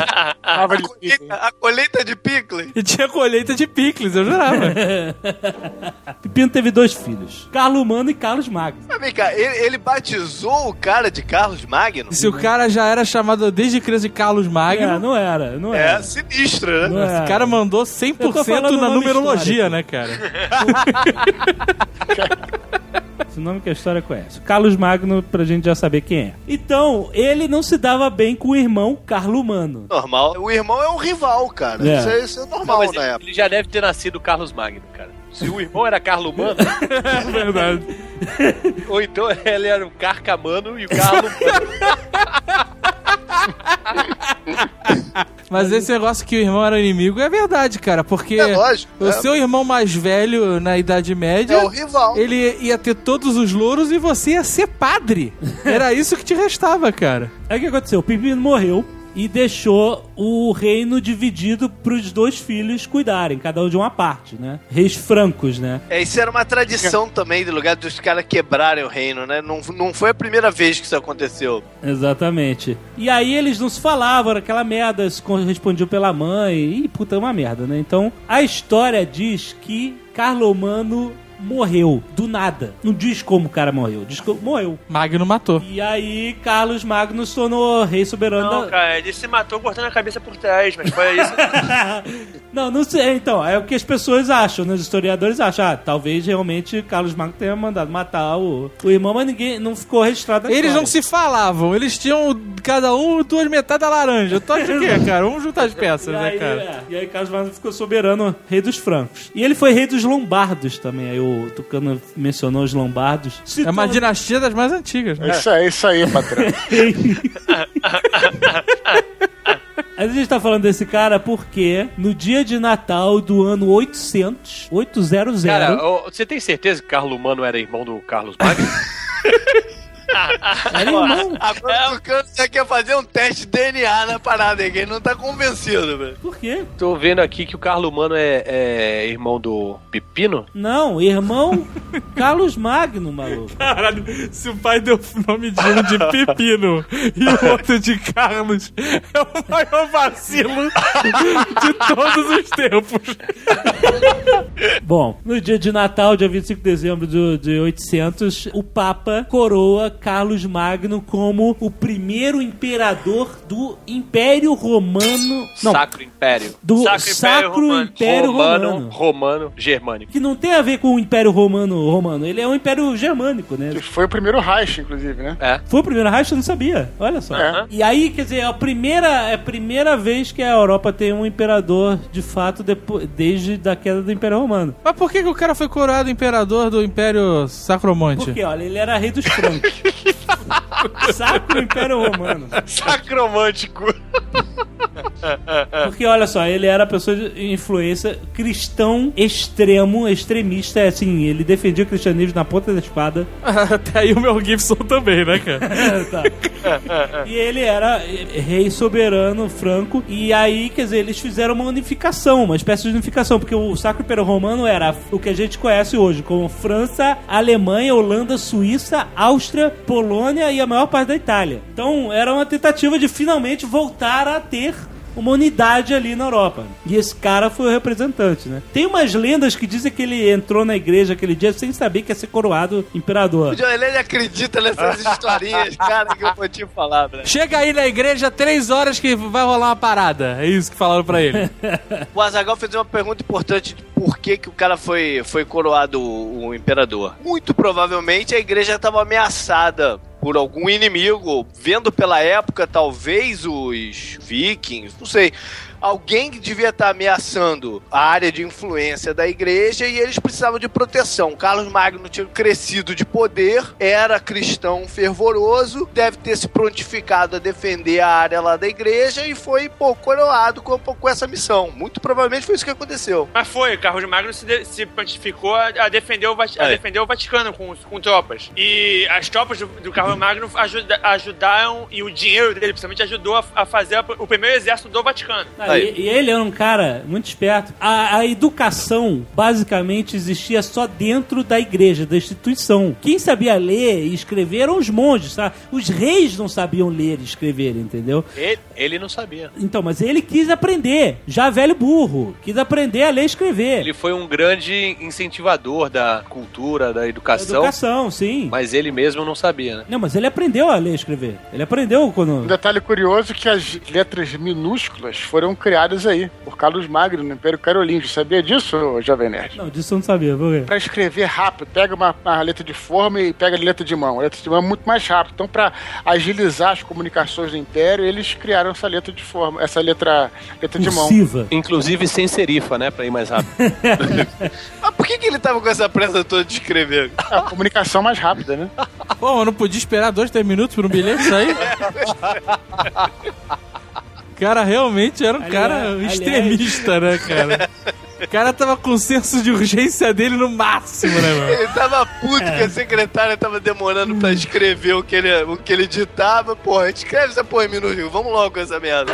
a, colheita, a colheita de picles. E tinha colheita de picles, eu jurava. Pepino teve dois filhos, Carlo Mano e Carlos Magno. Mas vem cá, ele, ele batizou o cara de Carlos Magno? Se o cara já era chamado desde criança de Carlos Magno... É, não era, não era. É sinistro, né? Não era. Esse cara mandou cem por cento na numerologia, né, cara? Esse nome que a história conhece. Carlos Magno, pra gente já saber quem é. Então, ele não se dava bem com o irmão Carlo Mano. Normal. O irmão é um rival, cara. É. Isso, é, isso é normal, Não, mas na ele, época. ele já deve ter nascido Carlos Magno, cara. Se o irmão era Carlo Mano, É verdade. ou então ele era o Carcamano e o Carlo Mano. Mas esse negócio que o irmão era inimigo é verdade, cara, porque É lógico, o é. seu irmão mais velho na Idade Média, É o rival. ele ia ter todos os louros e você ia ser padre. Era isso que te restava, cara. Aí o que aconteceu? O Pepino morreu e deixou o reino dividido pros dois filhos cuidarem, cada um de uma parte, né? Reis francos, né? É, isso era uma tradição também, do lugar dos caras quebrarem o reino, né? Não, não foi a primeira vez que isso aconteceu. Exatamente. E aí eles não se falavam, era aquela merda, se correspondiam pela mãe. Ih, puta, é uma merda, né? Então, a história diz que Carlomano morreu, do nada. Não diz como o cara morreu, diz que morreu. Magno matou. E aí, Carlos Magno se tornou rei soberano Não, da... cara, ele se matou cortando a cabeça por trás, mas foi isso. Não, não sei. Então, é o que as pessoas acham, né? Os historiadores acham. Ah, talvez realmente Carlos Magno tenha mandado matar o, o irmão, mas ninguém não ficou registrado. Eles não se falavam, eles tinham cada um duas metades da laranja. Tu acha o quê, cara? Vamos juntar as peças, E né, aí, cara? é, e aí Carlos Magno ficou soberano, rei dos francos. E ele foi rei dos lombardos também. Aí o Tucano mencionou os lombardos. Se É uma tornou- dinastia das mais antigas, É né? isso aí, é isso aí, patrão. A gente tá falando desse cara porque no dia de Natal do ano oitocentos, oitocentos, Cara, ô, você tem certeza que Carlo Mano era irmão do Carlos Magno? era irmão. Agora o Tucano já quer fazer um teste de D N A na parada aí, que ele não tá convencido, velho. Por quê? Tô vendo aqui que o Carlo Mano é, é irmão do Pepino. Não, irmão Carlos Magno, maluco. Caralho, se o pai deu o nome de um de Pepino e o outro de Carlos, é o maior vacilo de todos os tempos. Bom, no dia de Natal, dia vinte e cinco de dezembro de, de oitocentos, o Papa coroa Carlos Magno como o primeiro imperador do Império Romano... Não, Sacro Império. do Sacro Sacro, Império Romano. Império Romano, Romano. Romano, Germânico. Que não tem a ver com o Império Romano romano, ele é um Império Germânico, né? Que foi o primeiro Reich, inclusive, né? É. Foi o primeiro Reich, eu não sabia. Olha só. É. E aí, quer dizer, é a primeira, é a primeira vez que a Europa tem um imperador, de fato, depois, desde a queda do Império Romano. Mas por que, que o cara foi coroado imperador do Império Sacromonte? Porque, olha, ele era rei dos francos. Sacro Império Romano. Sacromântico. Porque, olha só, ele era pessoa de influência cristão extremo, extremista, assim, ele defendia o cristianismo na ponta da espada. Até aí o Mel Gibson também, né, cara? Tá. E ele era rei soberano franco. E aí, quer dizer, eles fizeram uma unificação, uma espécie de unificação, porque o Sacro Império Romano era o que a gente conhece hoje como França, Alemanha, Holanda, Suíça, Áustria, Polônia e a maior parte da Itália. Então era uma tentativa de finalmente voltar a ter uma unidade ali na Europa. E esse cara foi o representante, né? Tem umas lendas que dizem que ele entrou na igreja aquele dia sem saber que ia ser coroado imperador. O John Lennon acredita nessas historinhas, cara, que eu vou te falar, velho. Chega aí na igreja três horas que vai rolar uma parada. É isso que falaram pra ele. O Azaghal fez uma pergunta importante de por que, que o cara foi, foi coroado o, o imperador. Muito provavelmente a igreja estava ameaçada por algum inimigo, vendo pela época, talvez os vikings, não sei. Alguém que devia estar ameaçando a área de influência da igreja e eles precisavam de proteção. Carlos Magno tinha crescido de poder, era cristão fervoroso, deve ter se prontificado a defender a área lá da igreja e foi, pô, coroado com, com essa missão. Muito provavelmente foi isso que aconteceu. Mas foi, Carlos Magno se, de, se prontificou a, a, defender o, a É. defender o Vaticano com, com tropas. E as tropas do, do Carlos Magno ajuda, ajudaram, e o dinheiro dele, principalmente, ajudou a, a fazer a, o primeiro exército do Vaticano. Ah, e, e ele era um cara muito esperto. A, a educação, basicamente, existia só dentro da igreja, da instituição. Quem sabia ler e escrever eram os monges, tá? Os reis não sabiam ler e escrever, entendeu? Ele, ele não sabia. Então, mas ele quis aprender. Já velho burro. Quis aprender a ler e escrever. Ele foi um grande incentivador da cultura, da educação. Educação, sim. Mas ele mesmo não sabia, né? Não, mas ele aprendeu a ler e escrever. Ele aprendeu quando... Um detalhe curioso é que as letras minúsculas foram criadas aí, por Carlos Magno, no Império Carolíngio. Sabia disso, Jovem Nerd? Não, disso eu não sabia. Por quê? Pra escrever rápido, pega uma, uma letra de forma e pega a letra de mão. A letra de mão é muito mais rápido. Então, pra agilizar as comunicações do Império, eles criaram essa letra de forma, essa letra, letra de mão. Inclusive sem serifa, né? Pra ir mais rápido. Mas por que, que ele tava com essa pressa toda de escrever? É a comunicação mais rápida, né? Pô, eu não podia esperar dois, três minutos por um bilhete sair? O cara realmente era um Aliás, cara aliás. extremista, né, cara? O cara tava com o senso de urgência dele no máximo, né, mano? Ele tava puto que a secretária tava demorando pra escrever o que ele, o que ele ditava. Porra, escreve essa porra em minuto, vamos logo com essa merda.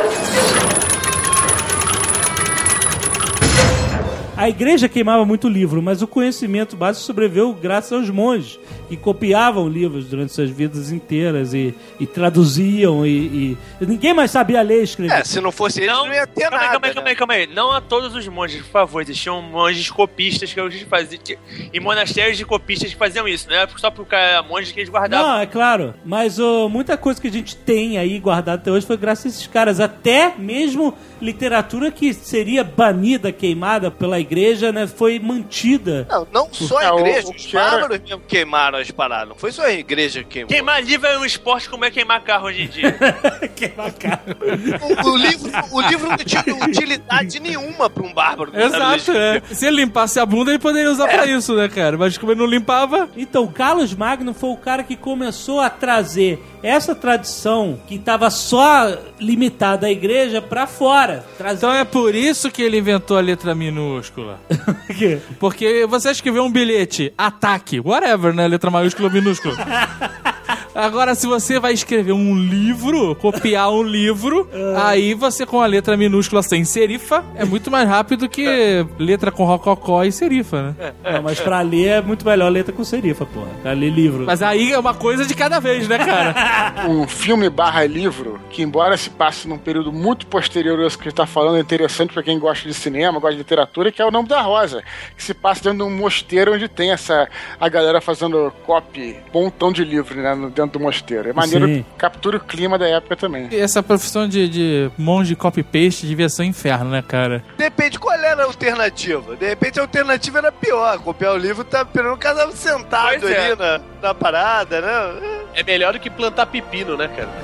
A igreja queimava muito livro, mas o conhecimento básico sobreviveu graças aos monges, que copiavam livros durante suas vidas inteiras e, e traduziam e, e... Ninguém mais sabia ler e escrever. É, se não fosse ele, não, não ia ter calma aí, nada. Calma aí, calma aí, calma aí. Não a todos os monges, por favor. Existiam monges copistas que eles faziam. E monastérios de copistas que faziam isso, né? Só pro cara monge que eles guardavam. Não, é claro. Mas oh, muita coisa que a gente tem aí guardada até hoje foi graças a esses caras. Até mesmo literatura que seria banida, queimada pela igreja, né? Foi mantida. Não, não só a igreja. Os bárbaros mesmo queimaram as paradas. Não foi só a igreja que queimou. Queimar livro é um esporte como é queimar carro hoje em dia. Queimar carro. O, o, livro, o livro não tinha utilidade nenhuma pra um bárbaro. Exato, é. Se ele limpasse a bunda, ele poderia usar é. pra isso, né, cara? Mas como ele não limpava... Então, Carlos Magno foi o cara que começou a trazer essa tradição que estava só limitada à igreja pra fora. Trazer... Então é por isso que ele inventou a letra minúscula. Porque você escreveu um bilhete, ataque, whatever, né? Letra maiúscula ou minúscula. Agora, se você vai escrever um livro, copiar um livro, aí você com a letra minúscula sem serifa, é muito mais rápido que letra com rococó e serifa, né? Não, mas pra ler é muito melhor letra com serifa, porra. Pra ler livro. Mas aí é uma coisa de cada vez, né, cara? Um filme barra livro, que embora se passe num período muito posterior ao que a gente tá falando, é interessante pra quem gosta de cinema, gosta de literatura, que é O Nome da Rosa, que se passa dentro de um mosteiro onde tem essa, a galera fazendo copy, montão de livro, né, dentro do mosteiro. É maneiro que captura o clima da época também. E essa profissão de, de monge copy-paste devia ser um inferno, né, cara? Depende qual era a alternativa. De repente a alternativa era pior. Copiar o livro, tá esperando o casal sentado pois ali é. na, na parada, né? É melhor do que plantar pepino, né, cara?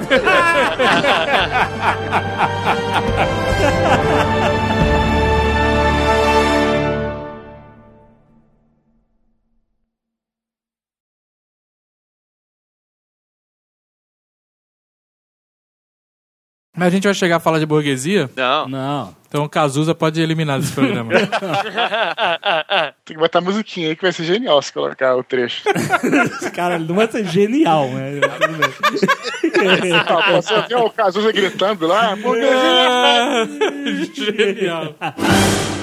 Mas a gente vai chegar a falar de burguesia? Não. Não. Então o Cazuza pode eliminar desse programa. Tem que botar musiquinha aí que vai ser genial se colocar o trecho. Cara, não vai ser genial, né? Ah, você vê o Cazuza gritando lá, burguesia! Genial.